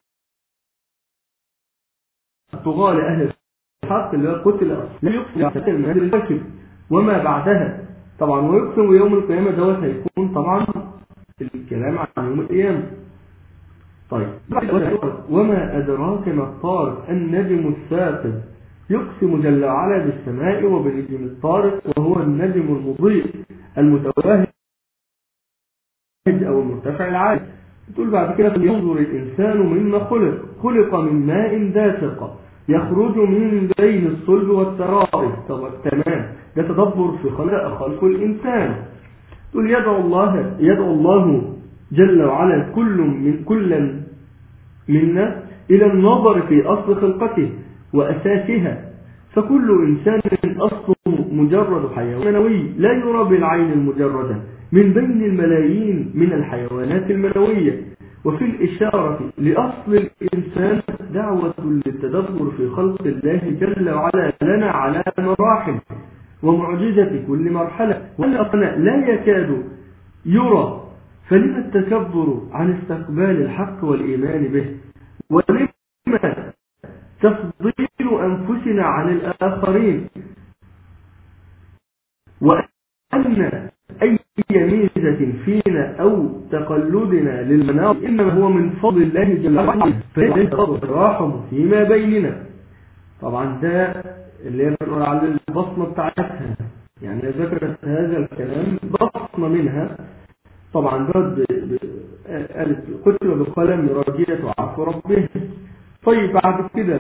الطغاة لأهل الحق اللي هو قتل لا يقتل من هذه الواكب وما بعدها طبعا. ويقسم يوم القيامة دوت هيكون طبعا الكلام عن يوم القيامة. طيب وما أدراك ما الطارق النجم الثاقب. يقسم جل وعلا بالسماء وبالنجم الطارق وهو النجم المضيء المتوهج أو المرتفع العالي. تقول بعد كده ينظر الإنسان مما خلق، خلق من ماء دافق يخرج من بين الصلب والترائب. طب تمام ده تدبر في خلق خلق الإنسان. تقول يدعو الله يدعو الله جل وعلا كل من كل منا إلى النظر في أصل خلقته وأساسها. فكل إنسان أصله مجرد حيوان منوي لا يرى بالعين المجردة من بين الملايين من الحيوانات المنوية. وفي الإشارة لأصل الإنسان دعوة للتدبر في خلق الله جل وعلا لنا على مراحل ومعجزة كل مرحلة، والأقناء لا يكاد يرى. فلما التكبر عن استقبال الحق والإيمان به، ولما تفضيل أنفسنا عن الآخرين، وأن أي ميزة فينا أو تقلدنا للمناط إنما هو من فضل الله جل وعلا، فالتراحم فيما بيننا. طبعا ده اللي يقول على البصمة بتاعتها، يعني ذكرت هذا الكلام بصمة منها. طبعا ضد قالت كتب بالقلم راجية وعفو ربه. طيب بعد كده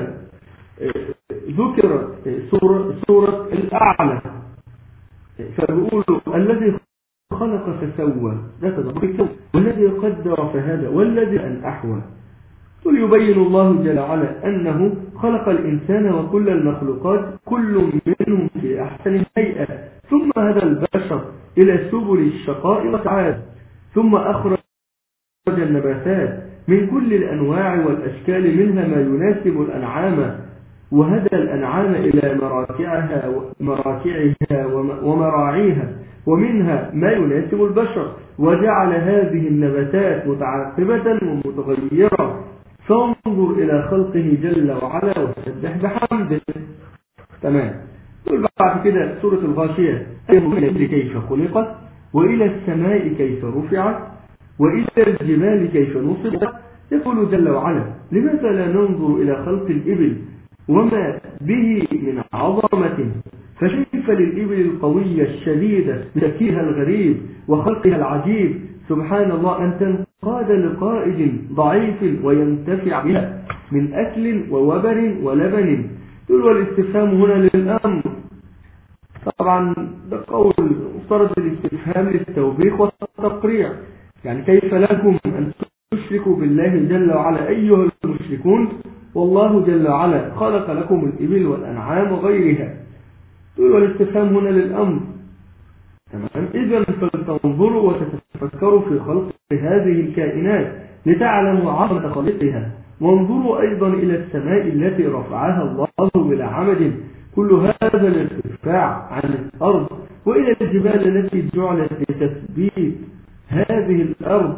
ذكرت سورة, سورة الأعلى فبيقولوا الذي خلق فسوى ده تدبر الكون، والذي قدر فهدى، والذي أن أحوى. قل يبين الله جل وعلا أنه خلق الإنسان وكل المخلوقات كل منهم في أحسن هيئة، ثم هدى البشر إلى سبل الشقاء والسعادة، ثم أخرج النباتات من كل الأنواع والأشكال منها ما يناسب الأنعام، وهدى الأنعام إلى مراكعها مراكعها ومراعيها، ومنها ما يناسب البشر، وجعل هذه النباتات متعاقبة ومتغيرة. فانظر إلى خلقه جل وعلا وسبح بحمده. تمام. تقول بعد كده سورة الغاشية إلى كيف خلقت، وإلى السماء كيف رفعت، وإلى الجبال كيف نصبت. يقول جل وعلا لماذا لا ننظر إلى خلق الإبل وما به من عظمة، فكيف للإبل القوية الشديدة بتكيها الغريب وخلقها العجيب. سبحان الله أن تنقاد لقائد ضعيف وينتفع بها من أكل ووبر ولبن. تقول والاستفهام هنا للأمر. طبعا ده قول مفترض الاستفهام للتوبيخ والتقريع، يعني كيف لكم أن تشركوا بالله جل وعلا أيها المشركون، والله جل وعلا خلق لكم الإبل والأنعام وغيرها. تقول والاستفهام هنا للأمر. تمام. إذن فلتنظروا وتتفكروا فكروا في خلق هذه الكائنات لتعلموا عظمة خالقها. وانظروا أيضا إلى السماء التي رفعها الله بلا عمد كل هذا الارتفاع عن الأرض، وإلى الجبال التي جعلت لتثبيت هذه الأرض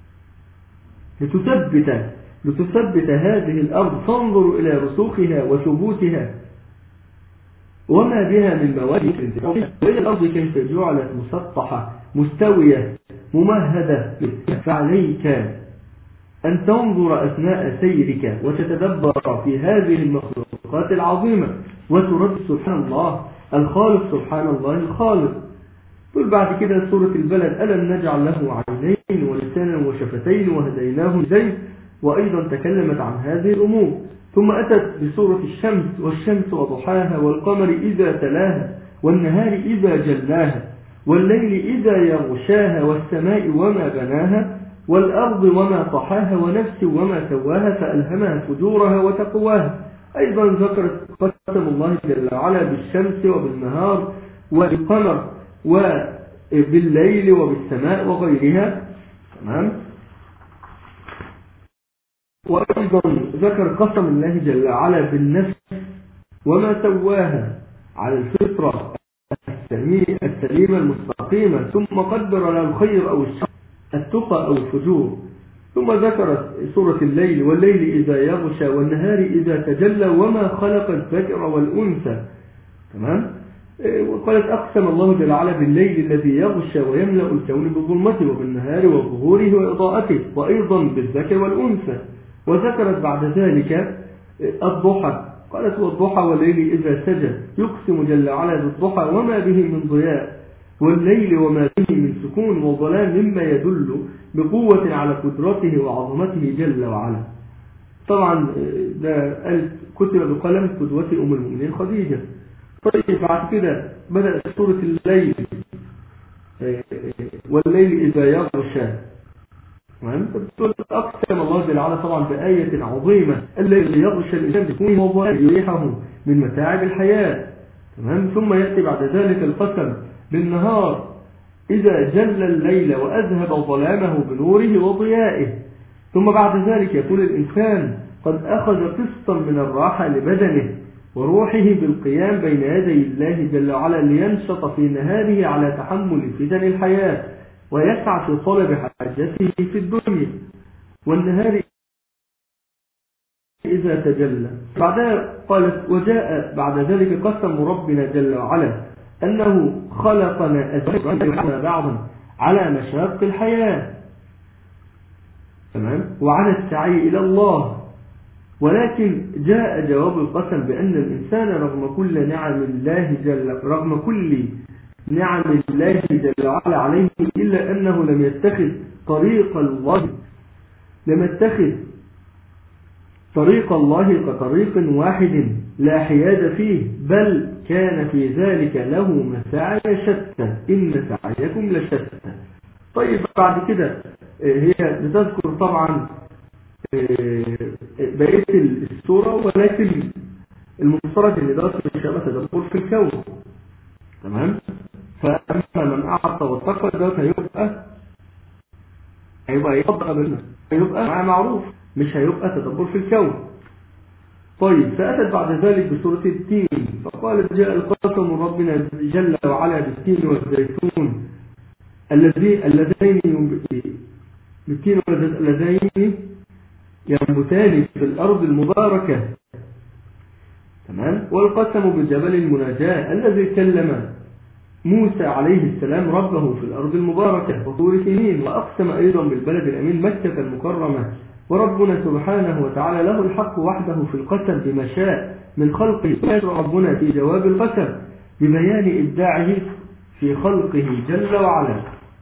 لتثبت لتثبت هذه الأرض. فانظروا إلى رسوخها وثبوتها وما بها من مواد، وإلى الأرض كيف جعلت مسطحة مستوية ممهدة. فعليك أن تنظر أثناء سيرك وتتدبر في هذه المخلوقات العظيمة وترد سبحان الله الخالق سبحان الله الخالق. قل بعد كده سورة البلد: ألم نجعل له عينين ولسانا وشفتين وهديناه النجدين، وأيضا تكلمت عن هذه الأمور. ثم أتت بسورة الشمس: والشمس وضحاها والقمر إذا تلاها والنهار إذا جلاها والليل إذا يغشاها والسماء وما بناها والأرض وما طحاها ونفس وما سواها فألهمها فجورها وتقواها. أيضا ذكرت قسم الله جل وعلا بالشمس وبالنهار وبالقمر وبالليل وبالسماء وغيرها. تمام. وأيضا ذكر قسم الله جل وعلا بالنفس وما سواها على الفطرة السليمة المستقيمة، ثم قدر له الخير أو الشر، التقى أو الفجور. ثم ذكرت سورة الليل: والليل إذا يغشى والنهار إذا تجلى وما خلق الذكر والأنثى. تمام. وقالت: أقسم الله جل وعلا بالليل الذي يغشى ويملأ الكون بظلمته وبالنهار وظهوره وإضاءته، وأيضا بالذكر والأنثى. وذكرت بعد ذلك الضحى، قالت: والضحى والليل إذا سجى، يقسم جل وعلا بالضحى وما به من ضياء والليل وما به من سكون وظلام مما يدل بقوة على قدرته وعظمته جل وعلا. طبعا ده كتب بقلم قدوة أم المؤمنين خديجة. طيب بعد كده بدأت سورة الليل: والليل إذا يغشى. أقسم الله جل وعلا طبعا بآية عظيمة: الليل يغشى الإنسان بكونه وظلام يريحه من متاعب الحياة. تمام. ثم يأتي بعد ذلك القسم بالنهار إذا جل الليل وأذهب ظلامه بنوره وضيائه. ثم بعد ذلك يقول الإنسان: قد أخذ قسطا من الراحة لبدنه وروحه بالقيام بين يدي الله جل وعلا لينشط في نهاره على تحمل فتن الحياة ويسعى في طلب حاجته في الدنيا. والنهار إذا تجلى. بعدها قالت: وجاء بعد ذلك قسم ربنا جل وعلا أنه خلقنا أزواجا بعضا على مشاق الحياة، تمام، وعلى السعي إلى الله. ولكن جاء جواب القسم بأن الإنسان رغم كل نعم الله جل رغم كل نعم الله جل وعلا عليه إلا أنه لم يتخذ طريق الله لم يتخذ طريق الله كطريق واحد لا حياد فيه، بل كان في ذلك له مساعي شتى، إن سعيكم لشتى. طيب بعد كده هي بتذكر طبعا بقية السورة، ولكن المفترض ان درس الشبه تدبر في الكون. تمام. فأما من أعطى واتقى ده هيبقى هيبقى يطبق منه، هيبقى معروف، مش هيبقى تدبر في الكون. طيب فأتت بعد ذلك بسورة التين فقالت: جاء القسم ربنا جل وعلا بالتين والزيتون الذي اللذين بالتين اللذين ينبتان في الأرض المباركة. تمام. والقسم بجبل المناجاة الذي كلم موسى عليه السلام ربه في الأرض المباركة وطور سنين. وأقسم أيضا بالبلد الأمين مكة المكرمة. وربنا سبحانه وتعالى له الحق وحده في القسم بما شاء من خلقه. ربنا في جواب القسم ببيان إبداعه في خلقه جل وعلا،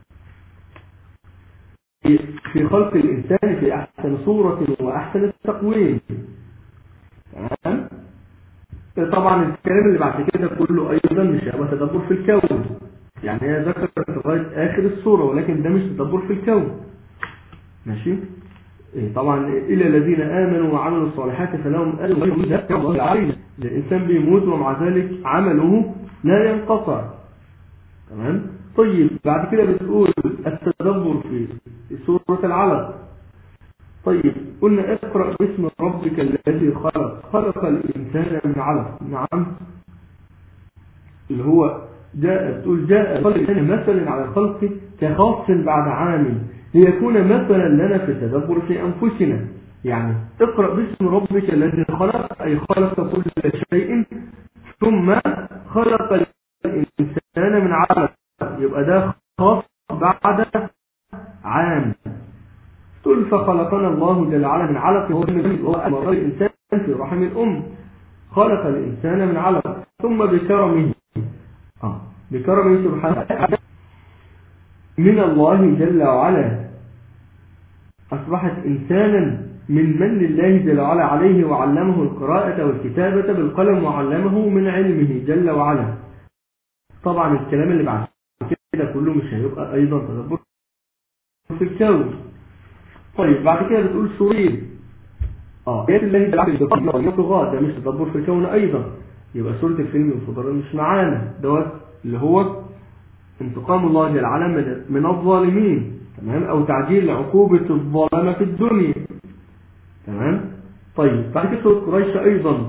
في خلق الإنسان في أحسن صورة وأحسن التقويم. تمام. طبعا الكلام اللي بعد كده كله أيضا مش هو تدبر في الكون، يعني هي ذكرت لغاية آخر الصورة، ولكن ده مش تدبر في الكون. ماشي. طبعا إلى الذين آمنوا وعملوا الصالحات فلهم أجر غير الله علينا. الإنسان بيموت ومع ذلك عمله لا ينقطع. تمام. طيب بعد كده بتقول التدبر في سورة العلق. طيب قلنا اقرأ باسم ربك الذي خلق خلق الإنسان من علق. نعم، اللي هو جاء بتقول جاء خلق الإنسان مثلا على الخلق كخاص بعد عام ليكون مثلا لنا في التدبر في أنفسنا. يعني اقرأ باسم ربك الذي خلق أي خلق كل شيء ثم خلق الإنسان من علق، يبقى ده خاص بعد عام. تقول فخلقنا الله جل وعلا من علق هو أمر الإنسان في رحم الأم، خلق الإنسان من علق ثم بكرمه آه. بكرمه سبحانه من الله جل وعلا أصبحت إنسانا من من الله جل وعلا عليه وعلمه القراءة والكتابة بالقلم وعلمه من علمه جل وعلا. طبعا الكلام اللي بعد كده كله مش هيبقى أيضا تدبر في الكون. طيب بعد كده بتقول سورين اه آيات الله جل وعلا ده مش تدبر في الكون أيضا، يبقى سورة الفيلم الفضلاء مش معانا دوت اللي هو انتقام الله جل وعلا من الظالمين، تمام، أو تعجيل عقوبة الظلمة في الدنيا، تمام. طيب بعد كده سورة قريش أيضا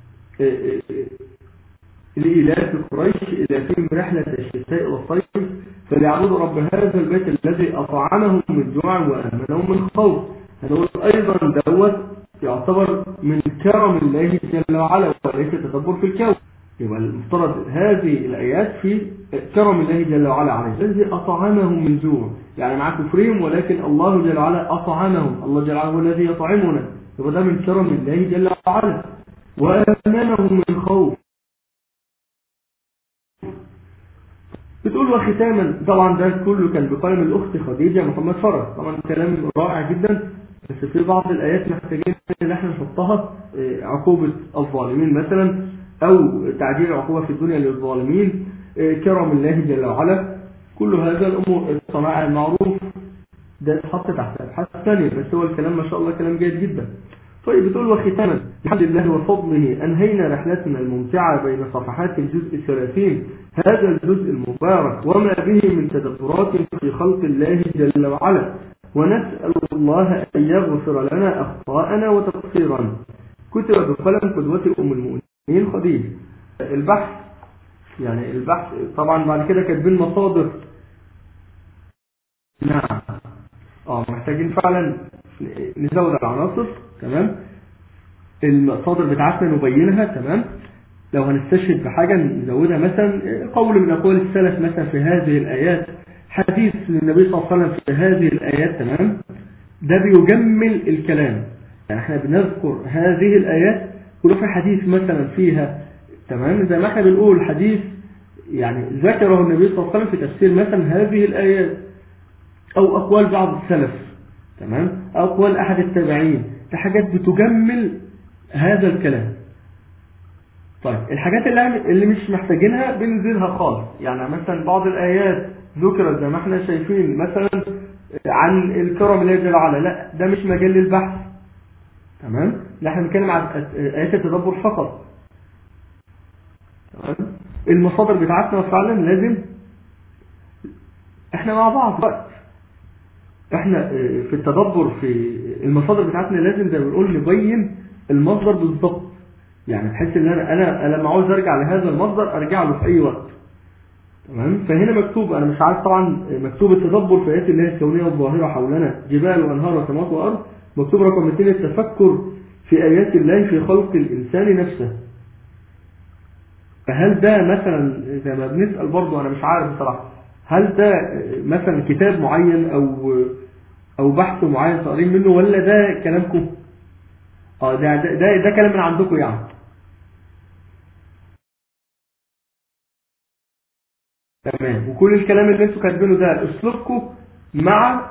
لإلاف قريش إلافهم رحلة الشتاء والصيف فليعبدوا رب هذا البيت الذي أطعمهم من جوع وآمنهم من خوف. هنقول أيضا دوت يعتبر من كرم الله جل وعلا وليس تدبر في الكون. يبقى المفترض هذه الآيات في كرم الله جل وعلا عليه الذي أطعمهم من جوع، يعني مع كفرهم ولكن الله جل وعلا أطعمهم، الله جل وعلا هو الذي يطعمنا، يبقى ده من كرم الله جل وعلا. وآمنهم من خوف. بتقول وختاما، طبعا ده كله كان بقلم الأخت خديجة محمد فرج، طبعا كلام رائع جدا، بس في بعض الآيات محتاجين ان احنا نحطها، عقوبة الظالمين مثلا أو تعجيل عقوبة في الدنيا للظالمين، كرم الله جل وعلا، كل هذا الأمور الصناعة المعروف ده اتحط تحت أبحاث ثانية، بس هو الكلام ما شاء الله كلام جيد جدا. طيب بتقول وختاما بحمد الله وفضله أنهينا رحلتنا الممتعة بين صفحات الجزء الثلاثين، هذا الجزء المبارك وما به من تدبرات في خلق الله جل وعلا، ونسأل الله أن يغفر لنا أخطاءنا وتقصيرنا. كتب بقلم قدوة أم المؤمنين خديجة. البحث يعني البحث طبعا بعد كده كاتبين مصادر. نعم اه محتاجين فعلا نزود العناصر، تمام، المصادر بتاعتنا نبينها، تمام. لو هنستشهد بحاجة نزودها، مثلا قول من أقوال السلف مثلا في هذه الآيات، حديث للنبي صلى الله عليه وسلم في هذه الآيات، تمام، ده بيجمل الكلام. يعني احنا بنذكر هذه الآيات ولو في حديث مثلا فيها، تمام، زي ما احنا بنقول حديث يعني ذكره النبي صلى الله عليه وسلم في تفسير مثلا هذه الآيات، أو أقوال بعض السلف، تمام، أو أقوال أحد التابعين، ده حاجات بتجمل هذا الكلام. طيب الحاجات اللي, اللي مش محتاجينها بنزلها خالص. يعني مثلا بعض الآيات ذكرت زي ما احنا شايفين مثلا عن الكرم الله جل وعلا، لا ده مش مجال للبحث، تمام، لا احنا بنتكلم عن آيات التدبر فقط، تمام. المصادر بتاعتنا فعلا لازم احنا مع بعض وقت احنا في التدبر في المصادر بتاعتنا لازم زي ما بنقول نبين المصدر بالضبط، يعني بحيث ان انا انا لما عاوز ارجع لهذا المصدر ارجع له في اي وقت، تمام. فهنا مكتوب، انا مش عارف طبعا، مكتوب التدبر في ايات الله الكونيه الظاهره حولنا جبال وانهار وسماوات وارض، مكتوب رقم اثنين التفكر في ايات الله في خلق الانسان نفسه. فهل ده مثلا زي ما بنسال برضه، انا مش عارف بصراحه، هل ده مثلا كتاب معين او او بحث معين تقرين منه، ولا ده كلامكم؟ اه ده ده ده, ده كلام من عندكم يعني. تمام. وكل الكلام اللي انتوا كاتبينه ده اسلوبكم مع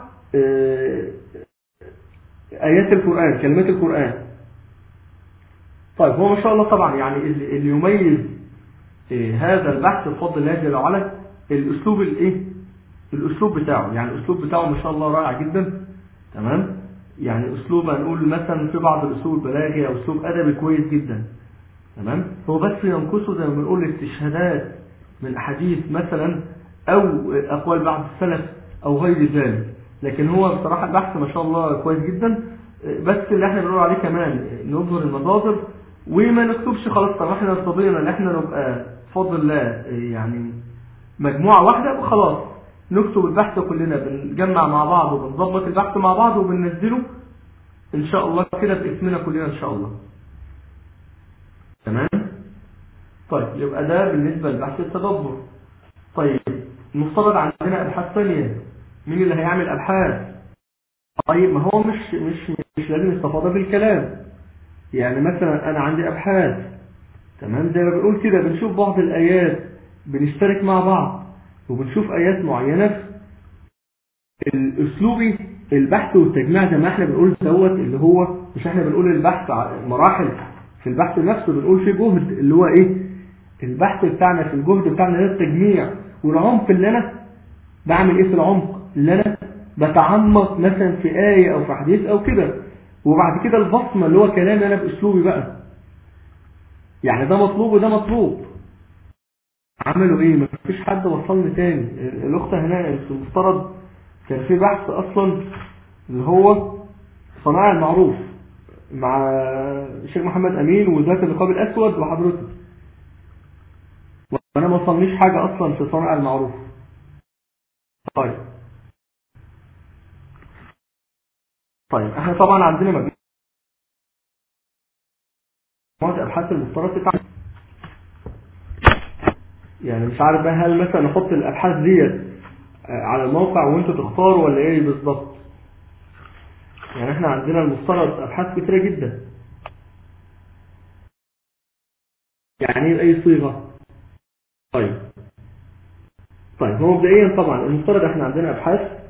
ايات القرآن، كلمات القرآن. طيب هو ما شاء الله طبعا يعني اللي يميز هذا البحث بفضل الله جل وعلا الاسلوب الايه الاسلوب بتاعه، يعني الاسلوب بتاعه ما شاء الله رائع جدا، تمام. يعني اسلوب هنقول مثلا في بعض الاسلوب بلاغي او اسلوب ادبي كويس جدا، تمام. هو بس ينقصه زي ما بنقول استشهادات من احاديث مثلا أو أقوال بعض السلف أو غير ذلك. لكن هو بصراحة البحث ما شاء الله كويس جدا، بس اللي احنا بنقول عليه كمان نظهر المصادر وما نكتبش خلاص. طب احنا ارتضينا ان احنا نبقى بفضل الله يعني مجموعة واحدة وخلاص نكتب البحث كلنا، بنجمع مع بعض وبنظبط البحث مع بعض وبننزله ان شاء الله كده باسمنا كلنا ان شاء الله. تمام. طيب يبقى ده بالنسبة لبحث التدبر. طيب المفترض عندنا ابحاث ثانية، مين اللي هيعمل ابحاث؟ طيب ما هو مش مش مش لازم استفاضة في الكلام. يعني مثلا انا عندي ابحاث، تمام، زي ما بنقول كده بنشوف بعض الايات بنشترك مع بعض وبنشوف ايات معينة. الاسلوبي البحث والتجميع زي ما احنا بنقول دوت اللي هو مش احنا بنقول البحث مراحل في البحث نفسه، بنقول في جهد اللي هو ايه البحث بتاعنا، في الجهد بتاعنا ده التجميع والعمق اللي انا بعمل ايه في العمق اللي انا بتعمق مثلا في آية او في حديث او كده، وبعد كده البصمة اللي هو كلامي انا باسلوبي بقى. يعني ده مطلوب وده مطلوب. عملوا ايه؟ ما فيش حد وصلني تاني. الاخت هنا في المفترض كان في بحث اصلا اللي هو صناعة المعروف مع الشيخ محمد امين وذات النقاب الاسود وحضرتك، وانا ما وصلنيش حاجة اصلا في صناعة المعروف. طيب طيب احنا طبعا عندنا مجموعة ابحاث المفترض تتعمل. يعني مش عارف بقى هل مثلا نحط الابحاث ديت على الموقع وانتوا تختاروا ولا ايه بالظبط. يعني احنا عندنا المفترض ابحاث كتيرة جدا. يعني ايه باي صيغة؟ طيب طيب هو مبدئيا طبعا المفترض احنا عندنا ابحاث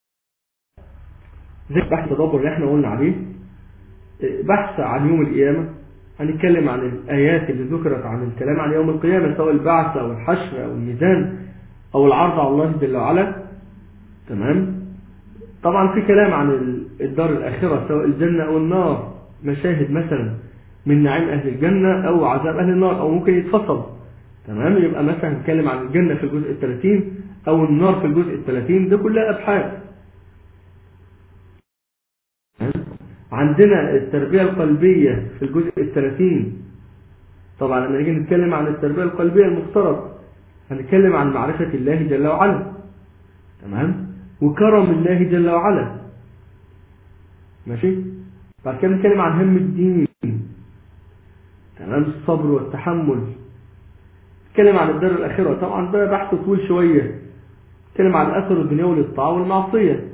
زي بحث التدبر اللي احنا قلنا عليه، بحث عن يوم القيامة، هنتكلم عن الآيات اللي ذكرت عن الكلام عن يوم القيامة سواء البعث أو الحشر أو الميزان أو العرض على الله جل وعلا. تمام. طبعا في كلام عن الدار الآخرة سواء الجنة أو النار، مشاهد مثلا من نعيم أهل الجنة أو عذاب أهل النار، أو ممكن يتفصل. تمام. يبقى مثلا نتكلم عن الجنة في الجزء الثلاثين أو النار في الجزء الثلاثين، ده كلها أبحاث. عندنا التربية القلبية في الجزء الثلاثين. طبعا لما نيجي نتكلم عن التربية القلبية المفترض هنتكلم عن معرفة الله جل وعلا، تمام، وكرم الله جل وعلا، ماشي. بعد كده نتكلم عن هم الدين، تمام، الصبر والتحمل. نتكلم عن الدار الآخرة، طبعا ده بحث طويل شوية. نتكلم عن الأثر الدنيوي للطاعة والمعصية.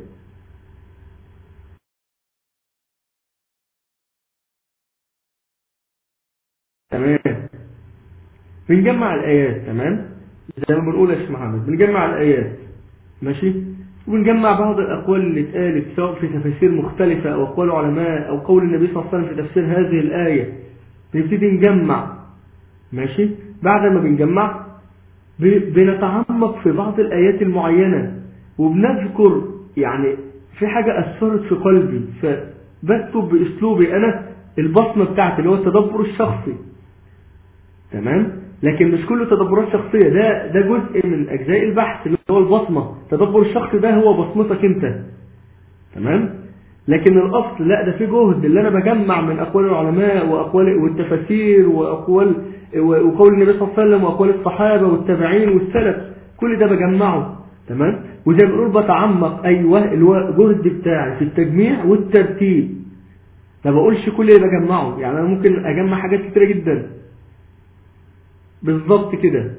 تمام. بنجمع الآيات، تمام، زي ما بنقول يا شيخ محمد بنجمع الآيات، ماشي، وبنجمع بعض الأقوال اللي اتقالت سواء في تفاسير مختلفة أو أقوال علماء أو قول النبي صلى الله عليه وسلم في تفسير هذه الآية. بنبتدي نجمع، ماشي. بعد ما بنجمع بنتعمق في بعض الآيات المعينة وبنذكر يعني في حاجة أثرت في قلبي فبكتب بأسلوبي أنا البصمة بتاعتي اللي هو التدبر الشخصي. تمام. لكن مش كله تدبرات شخصية، ده ده جزء من أجزاء البحث اللي هو البصمة. التدبر الشخصي ده هو بصمتك أنت، تمام. لكن الأصل لا، ده في جهد اللي أنا بجمع من أقوال العلماء وأقوال والتفاسير وأقوال وقول النبي صلى الله عليه وسلم وأقوال الصحابة والتابعين والسلف، كل ده بجمعه، تمام. وزي ما بنقول بتعمق، أيوه، الجهد بتاعي في التجميع والترتيب. ما بقولش كل اللي بجمعه، يعني أنا ممكن أجمع حاجات كتيرة جدا بالضبط كده،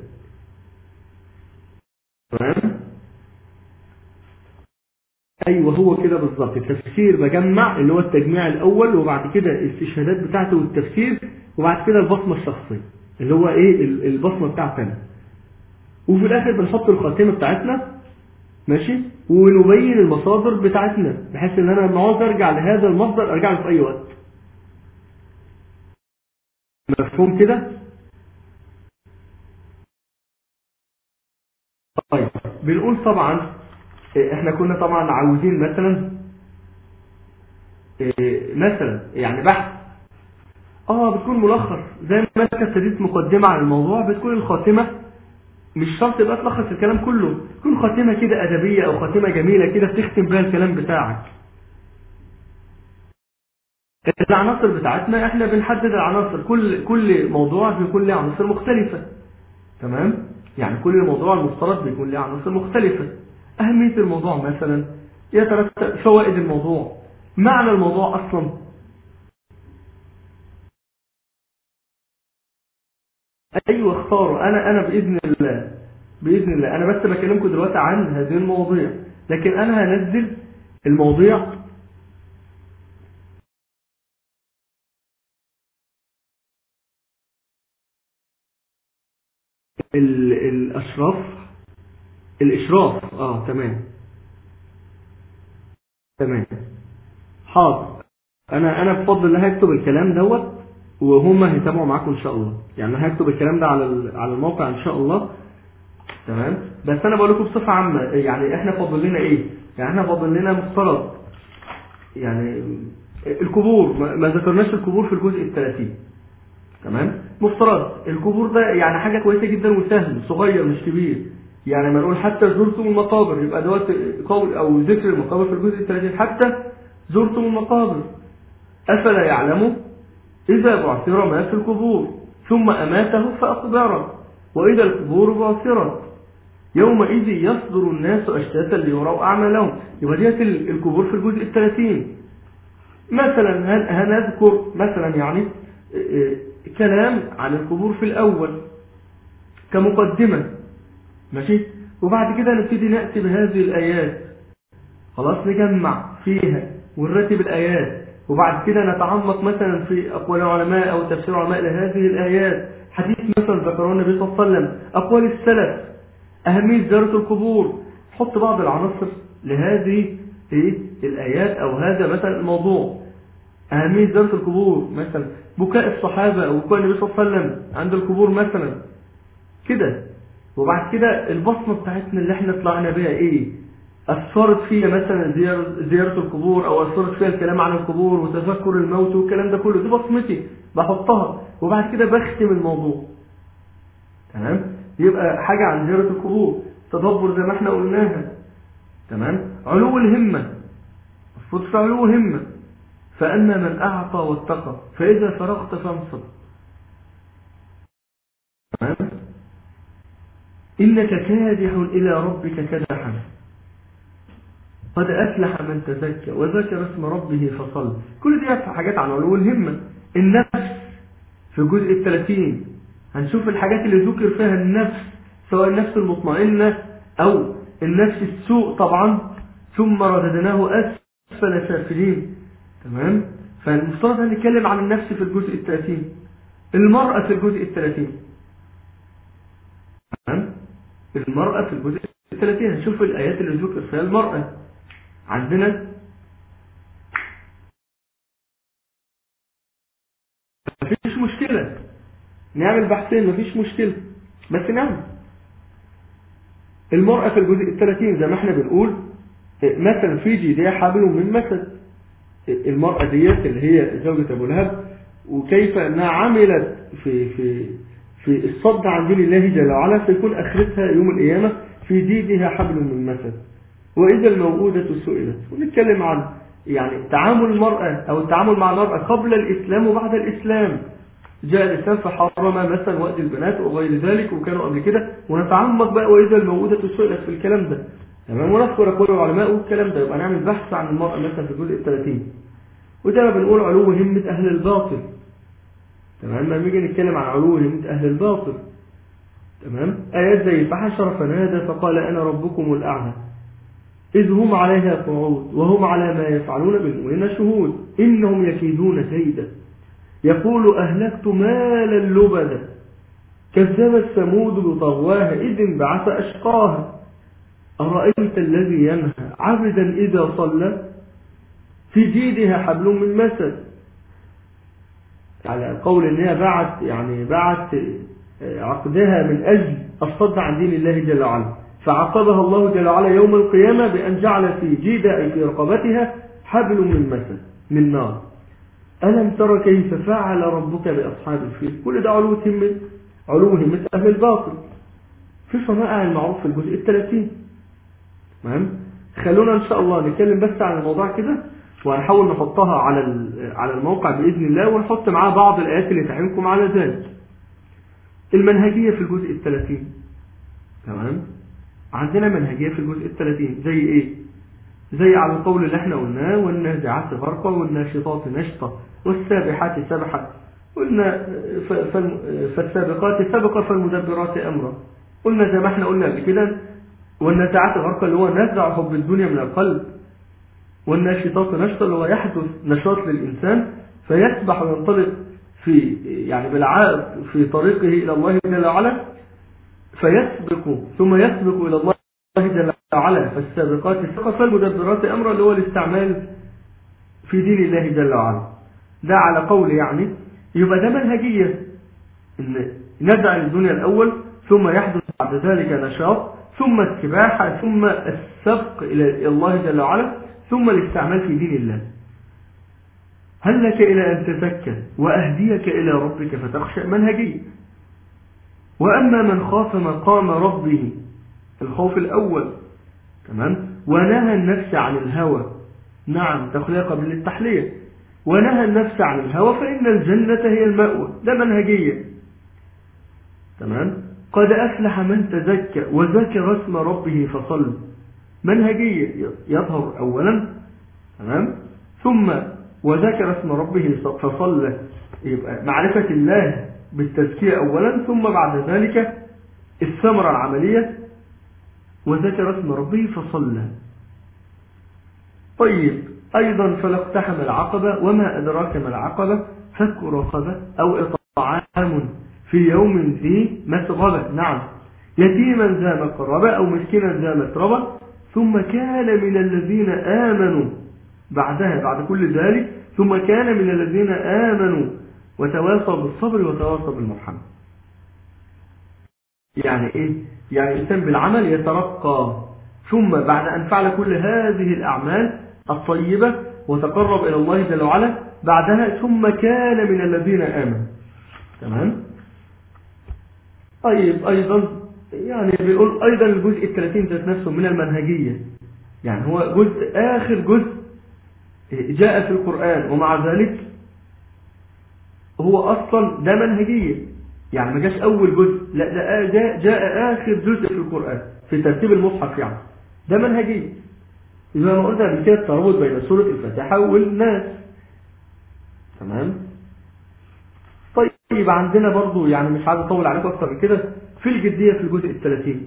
تمام. أيوه هو كده بالضبط. التفسير بجمع اللي هو التجميع الأول، وبعد كده الاستشهادات بتاعته والتفسير، وبعد كده البصمة الشخصية اللي هو إيه البصمة بتاعتنا، وفي الآخر بنحط الخاتمة بتاعتنا، ماشي، ونبين المصادر بتاعتنا بحيث ان انا لما عاوز ارجع لهذا المصدر ارجع له في اي وقت. مفهوم كده؟ طيب بنقول طبعا احنا كنا طبعا عاوزين مثلا مثلا يعني بحث اه بتكون ملخص زي ما انت ابتديت مقدمة عن الموضوع، بتكون الخاتمة مش شرط يبقى تلخص الكلام كله، تكون خاتمة كده أدبية أو خاتمة جميلة كده تختم بها الكلام بتاعك. العناصر بتاعتنا احنا بنحدد العناصر، كل كل موضوع بيكون له عناصر مختلفة. تمام؟ يعني كل موضوع المفترض بيكون له عناصر مختلفة. أهمية الموضوع مثلا، يترتب فوائد الموضوع، معنى الموضوع أصلا. أيوة اختاروا. أنا أنا بإذن الله بإذن الله أنا بس بكلمكم دلوقتي عن هذه المواضيع، لكن أنا هنزل المواضيع الأشراف الإشراف آه تمام تمام حاضر. أنا أنا بفضل الله هكتب الكلام دوت وهم هيتابعوا معاكم إن شاء الله. يعني أنا هكتب الكلام ده على على الموقع إن شاء الله. تمام. بس أنا بقول لكم بصفة عامة، يعني إحنا فاضل لنا إيه؟ يعني إحنا فاضل لنا مفترض يعني الكبور، ما ذكرناش الكبور في الجزء الثلاثين. تمام. مفترض الكبور ده يعني حاجة كويسة جدا وسهل صغير مش كبير. يعني ما نقول حتى زرتم المقابر، يبقى دوت قول أو ذكر المقابر في الجزء الثلاثين، حتى زرتم المقابر. أفلا يعلموا إذا بعثر ما في القبور ثم أماته فأقبره وإذا القبور بعثرت يومئذ يصدر الناس أشتاتا ليروا أعمالهم. يبقى ديت القبور في الجزء الثلاثين. مثلا هنذكر مثلا يعني كلام عن القبور في الأول كمقدمة، ماشي، وبعد كده نبتدي نأتي بهذه الآيات، خلاص نجمع فيها ونرتب الآيات، وبعد كده نتعمق مثلا في أقوال العلماء أو تفسير العلماء لهذه الآيات، حديث مثلا ذكره النبي صلى الله عليه وسلم، أقوال السلف، أهمية زيارة القبور، حط بعض العناصر لهذه الآيات أو هذا مثلا الموضوع. أهمية زيارة القبور مثلا، بكاء الصحابة أو بكاء النبي صلى الله عليه وسلم عند القبور مثلا كده. وبعد كده البصمة بتاعتنا اللي احنا طلعنا بها ايه، أثرت فيها مثلا زيارة القبور أو أثرت فيها الكلام عن القبور وتذكر الموت والكلام ده كله، دي بصمتي بحطها، وبعد كده بختم الموضوع. تمام. يبقى حاجة عن زيارة القبور، تدبر زي ما احنا قلناها. تمام. علو الهمة، المفروض في علو همة، فأما من أعطى واتقى فإذا فرغت فانصب. تمام. إنك كادح إلى ربك كدحا قد أفلح من تزكى وذكر اسم ربه فصل. كل دي حاجات عن علو الهمة. النفس في الجزء الثلاثين هنشوف الحاجات اللي ذكر فيها النفس، سواء النفس المطمئنة أو النفس السوء طبعا، ثم رددناه أسفل سافلين. تمام. فالمفترض هنتكلم عن النفس في الجزء الثلاثين. المرأة في الجزء الثلاثين. تمام. المرأة في الجزء الثلاثين هنشوف الآيات اللي ذكر فيها المرأة. عندنا مفيش مشكلة نعمل بحثين، مفيش مشكلة، بس نعمل المرأة في الجزء الثلاثين زي ما احنا بنقول مثلا في جيدها حبل من مسد. المرأة ديت اللي هي زوجة أبو لهب، وكيف أنها عملت في في في الصد عن دين الله جل وعلا، فيكون آخرتها يوم القيامة في جيدها حبل من مسد. وإذا الموءودة سئلت. ونتكلم عن يعني تعامل المرأة أو التعامل مع المرأة قبل الإسلام وبعد الإسلام. جاء الإسلام فحرم مثلا وأد البنات وغير ذلك، وكانوا قبل كده، ونتعمق بقى وإذا الموءودة سئلت في الكلام ده. تمام. ونذكر أقوال العلماء والكلام ده، يبقى نعمل بحث عن المرأة مثلا في الجزء الثلاثين. وده ما بنقول علو همة أهل الباطل. تمام. لما نيجي نتكلم عن علو همة أهل الباطل، تمام، آيات زي فحشر فنادى فقال أنا ربكم الأعلى إذ هم عليها قعود وهم على ما يفعلون بالمؤمنين شهود إنهم يكيدون كيدا يقول أهلكت مالا لبدا كذبت ثمود بطغواها إذ انبعث أشقاها أرأيت الذي ينهى عبدا إذا صلى في جيدها حبل من مسد. على قول إنها بعت يعني بعت عقدها من أجل الصد عن دين الله جل وعلا، فعقبها الله جل وعلا يوم القيامة بأن جعل في جيدها أي في رقبتها حبل من مسد من نار. ألم ترى كيف فعل ربك بأصحاب الفيل. كل ده علو همة علو همة أهل الباطل. في صنائع المعروف في الجزء الثلاثين. تمام. خلونا ان شاء الله نتكلم بس عن الموضوع كده، وهنحاول نحطها على على الموقع باذن الله، ونحط معاه بعض الايات اللي تعينكم على ذلك. المنهجيه في الجزء الثلاثين. تمام. عندنا منهجيه في الجزء الثلاثين زي ايه؟ زي على القول اللي احنا قلناه: والنازعات غرقا والناشطات نشطا والسابحات سبحا، قلنا فالسابقات سبقا فالمدبرات امرا. قلنا زي ما احنا قلنا قبل كده: والنازعات غرقا اللي هو نزع حب الدنيا من القلب، والناشطات نشطا اللي هو يحدث نشاط للإنسان فيسبح وينطلق في يعني بالعائق في طريقه إلى الله جل وعلا، فيسبق ثم يسبق إلى الله جل وعلا. فالسابقات سبقا فالمدبرات أمرا اللي هو الاستعمال في دين الله جل وعلا. ده على قول يعني يبقى ده منهجية، إن نزع الدنيا الأول ثم يحدث بعد ذلك نشاط ثم السباحة ثم السبق إلى الله جل وعلا ثم الاستعمال في دين الله. هل لك إلى أن تزكى وأهديك إلى ربك فتخشى، منهجية. وأما من خاف مقام ربه، الخوف الأول. تمام. ونهى النفس عن الهوى، نعم تخلية قبل التحلية، ونهى النفس عن الهوى فإن الجنة هي المأوى، ده منهجية. تمام. قد أفلح من تزكى وذكر اسم ربه فصل، منهجية. يظهر أولا. تمام. ثم وذكر اسم ربه فصل، يبقى معرفة الله بالتزكية أولا، ثم بعد ذلك الثمرة العملية وذكر اسم ربه فصل. طيب أيضا فلا اقتحم العقبة وما أدراك ما العقبة فك رقبة أو إطعام في يوم ذي مسغبة، نعم يتيما ذا مقربة أو مسكينا ذا متربة ثم كان من الذين آمنوا، بعدها بعد كل ذلك ثم كان من الذين آمنوا وتواصوا بالصبر وتواصوا بالمرحمة. يعني إيه؟ يعني الإنسان بالعمل يترقى، ثم بعد أن فعل كل هذه الأعمال الطيبة وتقرب إلى الله جل وعلا بعدها ثم كان من الذين آمنوا. تمام. طيب أيضا يعني بيقول أيضا الجزء الثلاثين ذات نفسه من المنهجية، يعني هو جزء آخر جزء جاء في القرآن، ومع ذلك هو أصلا ده منهجية، يعني ما جاش أول جزء، لا ده جاء, جاء آخر جزء في القرآن في ترتيب المصحف، يعني ده منهجية. زي ما قلنا قبل كده الترابط بين سورة الفاتحة والناس. تمام. طيب عندنا برضو يعني مش عايز اطول عليكم اكتر من كده في الجدية في الجزء الثلاثين.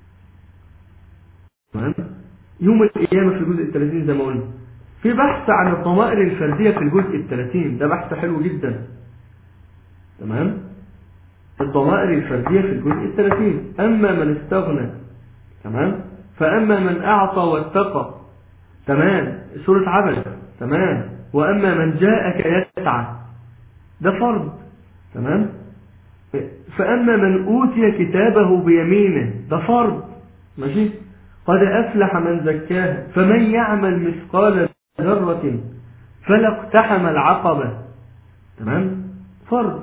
تمام. يوم القيامة في الجزء الثلاثين زي ما قلنا في بحث عن الضمائر الفردية في الجزء الثلاثين، ده بحث حلو جدا. تمام. الضمائر الفردية في الجزء الثلاثين: أما من استغنى، تمام، فأما من أعطى واتقى، تمام، سورة عبس، تمام، وأما من جاءك يسعى، ده فرض، تمام، فأما من أوتي كتابه بيمينه، ده فرض، ماشي. قد أفلح من زكاها فمن يعمل مثقال ذرة فلا اقتحم العقبة، تمام، فرض.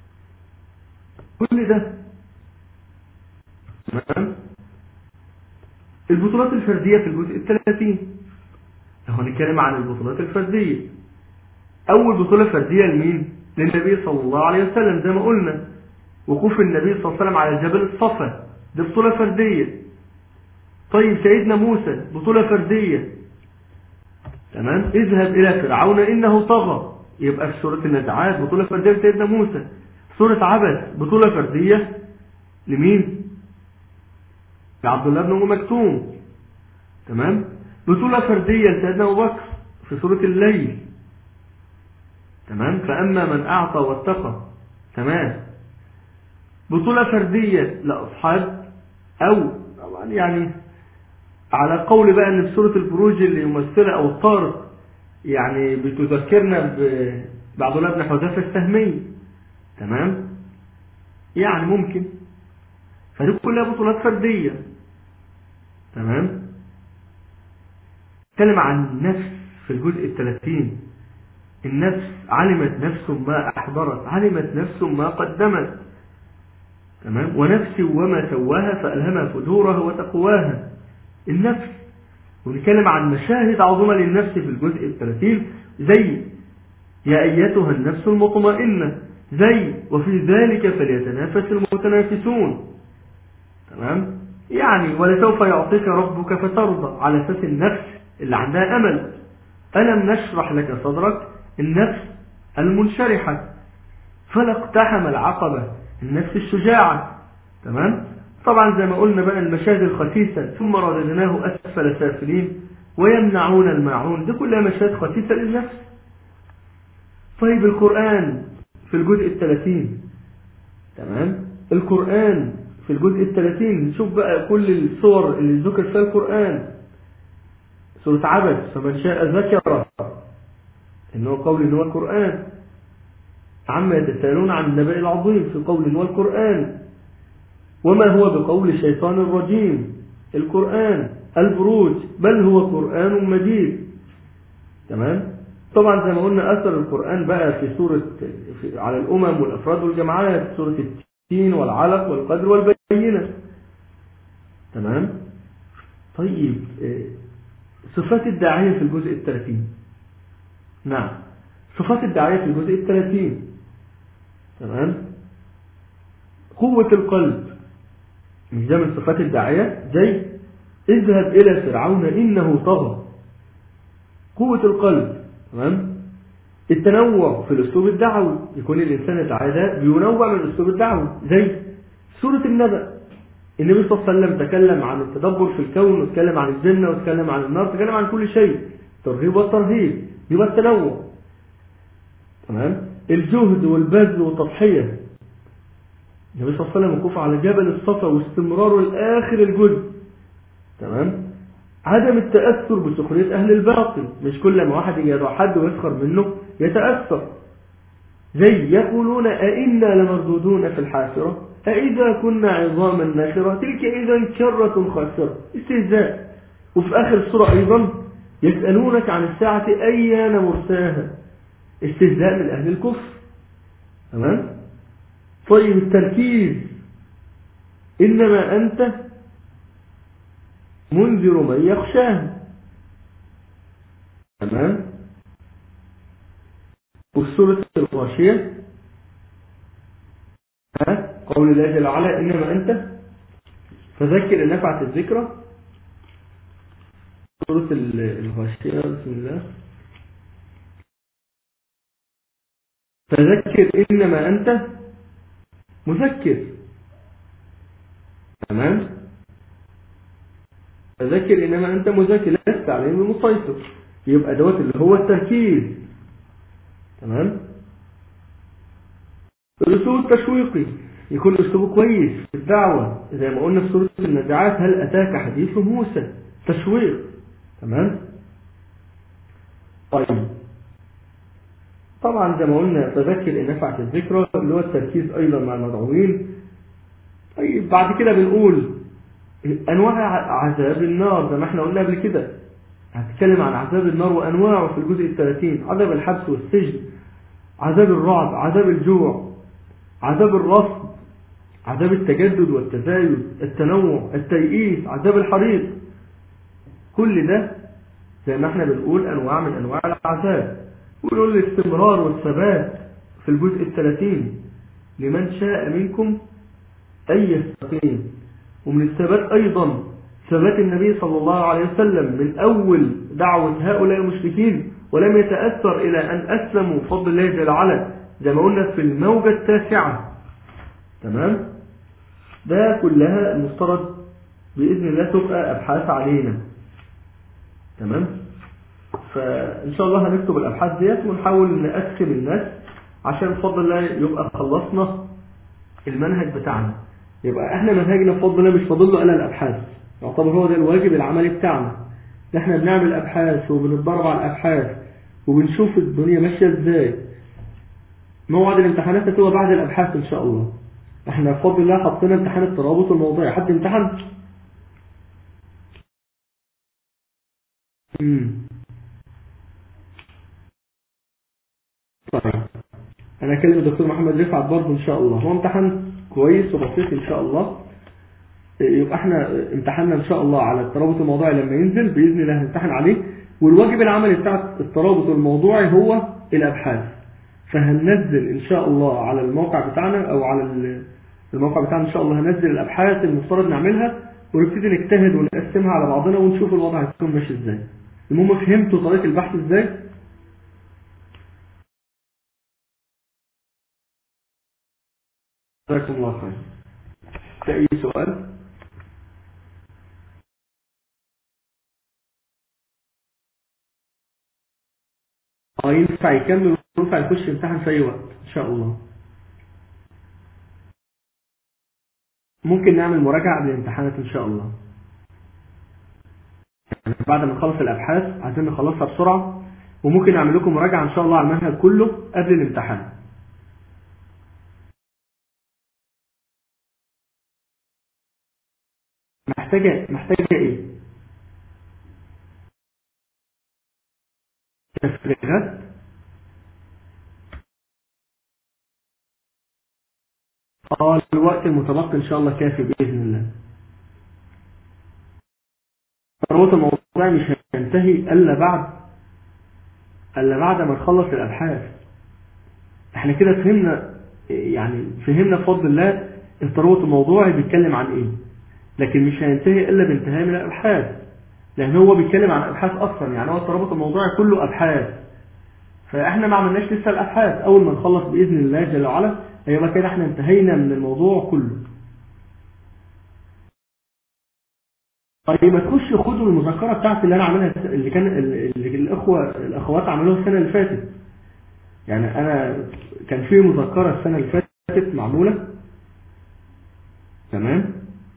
كل ده تمام. البطولات الفردية في الجزء الثلاثين، لو هنتكلم عن البطولات الفردية، أول بطولة فردية لمين؟ للنبي صلى الله عليه وسلم، زي ما قلنا وقوف النبي صلى الله عليه وسلم على جبل الصفا، دي بطولة فردية. طيب سيدنا موسى بطولة فردية، تمام، اذهب إلى فرعون إنه طغى، يبقى في سورة النزعات بطولة فردية لسيدنا موسى. سورة عبس بطولة فردية لمين؟ لعبد الله بن أم مكتوم، تمام. بطولة فردية لسيدنا أبو بكر في سورة الليل، تمام، فأما من أعطى واتقى، تمام. بطولة فردية لأصحاب، أو يعني على قول بقى أن في سورة البروج اللي يمثلها أو الطارق يعني بتذكرنا بعبد الله بن حذافة السهمي، تمام، يعني ممكن، فدي كلها بطولات فردية، تمام. نتكلم عن النفس في الجزء الثلاثين. النفس علمت نفس ما أحضرت، علمت نفس ما قدمت، تمام. ونفس وما سواها فألهمها فجورها وتقواها، النفس. ونتكلم عن مشاهد عظيمة للنفس في الجزء الثلاثين، زي يا أيتها النفس المطمئنة، زي وفي ذلك فليتنافس المتنافسون. تمام. يعني ولسوف يعطيك ربك فترضى، على أساس النفس اللي عندها أمل. ألم نشرح لك صدرك، النفس المنشرحة. فلا اقتحم العقبة، النفس الشجاعة. تمام. طبعا زي ما قلنا بقى المشاهد الخسيسة، ثم رددناه أسفل سافلين ويمنعون الماعون، دي كلها مشاهد خسيسة للنفس. طيب القرآن في الجزء الثلاثين. تمام. القرآن في الجزء الثلاثين نشوف بقى كل الصور اللي ذكر فيها القرآن. سورة عبد فمن شاء ذكره، إنه قول إنه القرآن. عما يتساءلون عن النبأ العظيم، في قول إنه القرآن. وما هو بقول شيطان الرجيم، القرآن. البروج بل هو قرآن مجيد. تمام. طبعا زي ما قلنا أثر القرآن بقى في سورة في على الأمم والأفراد والجماعات، سورة التين والعلق والقدر والبينة. تمام. طيب صفات الداعية في الجزء الثلاثين. نعم، صفات الداعية في الجزء الثلاثين. تمام. قوة القلب، مش ده من صفات الداعية؟ زي اذهب إلى فرعون إنه طغى، قوة القلب. تمام. التنوع في الأسلوب الدعوي، يكون الإنسان الداعية ده بينوع من الأسلوب الدعوي، زي سورة النبأ. النبي صلى الله عليه وسلم تكلم عن التدبر في الكون، وتكلم عن الجنة، وتكلم عن النار، وتكلم عن كل شيء، ترغيب والترهيب، يبقى التنوع. تمام. الجهد والبذل والتضحية، النبي صلى الله عليه وسلم وقوف على جبل الصفا واستمراره لآخر الجزء. تمام. عدم التأثر بسخرية أهل الباطل، مش كل ما واحد يدعو حد ويسخر منه يتأثر، زي يقولون أئنا لمردودون في الحافرة أئذا كنا عظاما ناخرة تلك إذا كرة خاسرة، استهزاء. وفي آخر السورة أيضا يسألونك عن الساعة أيان مرساها، استهزاء من أهل الكفر. تمام. طيب التركيز، إنما أنت منذر من يخشاه. تمام. والسورة الغاشية، ها قول الله جل وعلا إنما أنت فذكر إن نفعت الذكرى. سورة الغاشية، بسم الله. فذكر إنما أنت مذكر. تمام. فذكر إنما أنت مذكر لست عليهم المسيطر، يبقى دوت اللي هو التركيز. تمام. الأسلوب التشويقي، يكون أسلوبه كويس في الدعوة، زي ما قلنا في سورة النازعات هل أتاك حديث موسى، تشويق. تمام. طيب طبعا زي ما قلنا تذكر إن نفعت الذكرى، اللي هو التركيز أيضا مع المدعوين. طيب بعد كده بنقول أنواع عذاب النار، زي ما احنا قلنا قبل كده هتكلم عن عذاب النار وأنواعه في الجزء الثلاثين. عذاب الحبس والسجن، عذاب الرعب، عذاب الجوع، عذاب الرفض، عذاب التجدد والتزايد، التنوع، التيئيس، عذاب الحريق. كل ده زي ما احنا بنقول أنواع من أنواع العذاب. ونقول الاستمرار والثبات في الجزء الثلاثين، لمن شاء منكم أن يستقيم. ومن الثبات أيضا ثبات النبي صلى الله عليه وسلم من أول دعوة هؤلاء المشركين، ولم يتأثر إلى أن أسلموا بفضل الله جل وعلا، زي ما قلنا في الموجة التاسعة. تمام. ده كلها المفترض بإذن الله تبقى أبحاث علينا. تمام. فإن شاء الله هنكتب الأبحاث ديت ونحاول نقسم الناس عشان بفضل الله يبقى خلصنا المنهج بتاعنا. يبقى احنا منهجنا بفضل الله مش فاضل له الا الابحاث، يعتبر هو ده الواجب العملي بتاعنا. احنا بنعمل ابحاث وبنتدرب على الابحاث وبنشوف الدنيا ماشيه ازاي. موعد الامتحانات هتبقى بعد الابحاث ان شاء الله. احنا بفضل الله حطينا امتحان الترابط الموضوعي. حد امتحن؟ امم طيب انا اكلم الدكتور محمد رفعت برضه ان شاء الله. هو امتحن كويس وبسيط ان شاء الله. يبقى احنا امتحنا ان شاء الله على الترابط الموضوعي لما ينزل باذن الله هنمتحن عليه، والواجب العملي بتاع الترابط الموضوعي هو الابحاث، فهننزل ان شاء الله على الموقع بتاعنا او على الموقع بتاعنا ان شاء الله هننزل الابحاث المفترض نعملها ونبتدي نجتهد ونقسمها على بعضنا ونشوف الوضع هيكون ماشي ازاي. المهم فهمتوا طريقه البحث ازاي؟ جزاكم الله خير. في اي سؤال؟ اه ينفع يكمل وينفع يخش امتحان في اي وقت ان شاء الله. ممكن نعمل مراجعة قبل الامتحانات ان شاء الله، يعني بعد ما نخلص الابحاث عايزين نخلصها بسرعة، وممكن نعمل لكم مراجعة ان شاء الله على المنهج كله قبل الامتحان. محتاجة محتاجة ايه؟ تفريغات؟ اه الوقت المتبقي ان شاء الله كافي باذن الله. الترابط الموضوعي مش هينتهي الا بعد الا بعد ما نخلص الابحاث. احنا كده فهمنا، يعني فهمنا بفضل الله الترابط الموضوعي بيتكلم عن ايه، لكن مش هينتهي الا بانتهاء من الابحاث، لان هو بيتكلم عن ابحاث اصلا، يعني هو الترابط الموضوعي كله ابحاث، فاحنا ما عملناش لسه الابحاث. اول ما نخلص باذن الله جل وعلا هيبقى كده احنا انتهينا من الموضوع كله. طيب ما تخش خدوا المذكره بتاعتي اللي انا عاملها، اللي كان اللي الاخوه الاخوات عملوها السنه اللي فاتت. يعني انا كان في مذكره السنه اللي فاتت معموله تمام.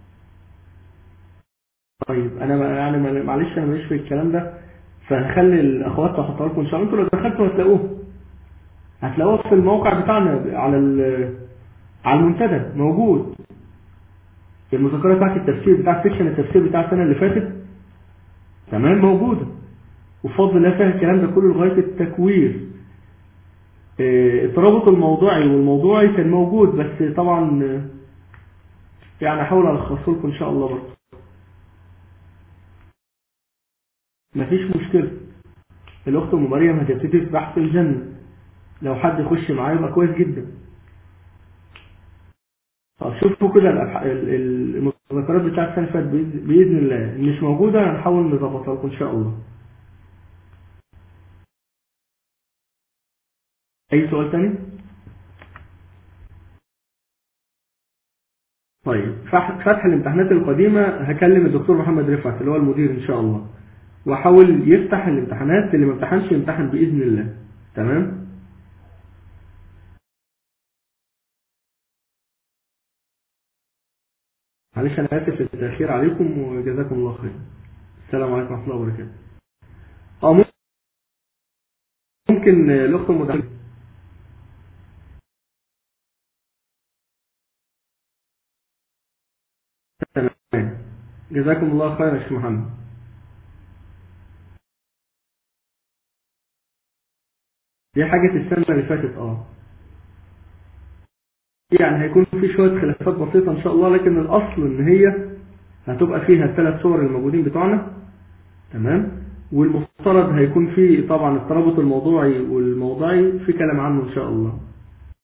طيب انا يعني معلش انا ماليش في الكلام ده، فهخلي الاخوات تحطها لكم ان شاء الله. انتوا لو دخلتوا هتلاقوه هتلاقوه في الموقع بتاعنا على على المنتدى موجود. المذكره بتاعت التفسير بتاع سيكشن التفسير بتاع السنه اللي فاتت تمام موجوده، وبفضل الله فيها الكلام ده كله لغايه التكوير. الترابط الموضوعي والموضوعي كان موجود، بس طبعا يعني احاول الخصه لكم ان شاء الله برضه، مفيش مشكله. الاخت ام مريم هتبتدي في بحث الجنه، لو حد يخش معايا يبقى كويس جدا. طب شوفوا كده المذكرات بتاعت السنه اللي فاتت باذن الله، مش موجوده هنحاول نظبطها لكم ان شاء الله. اي سؤال تاني؟ طيب فتح الامتحانات القديمه هكلم الدكتور محمد رفعت اللي هو المدير ان شاء الله، واحاول يفتح الامتحانات، اللي ما امتحنش يمتحن باذن الله. تمام. معلش انا اسف للتاخير عليكم وجزاكم الله خير. السلام عليكم ورحمه الله وبركاته. اه ممكن الاخت المدرسه. تمام جزاكم الله خير يا شيخ محمد. دي حاجه السنه اللي فاتت اه يعني هيكون في شويه خلافات بسيطه ان شاء الله، لكن الاصل ان هي هتبقى فيها الثلاث صور الموجودين بتوعنا تمام. والمفترض هيكون في طبعا الترابط الموضوعي والموضعي في كلام عنه ان شاء الله.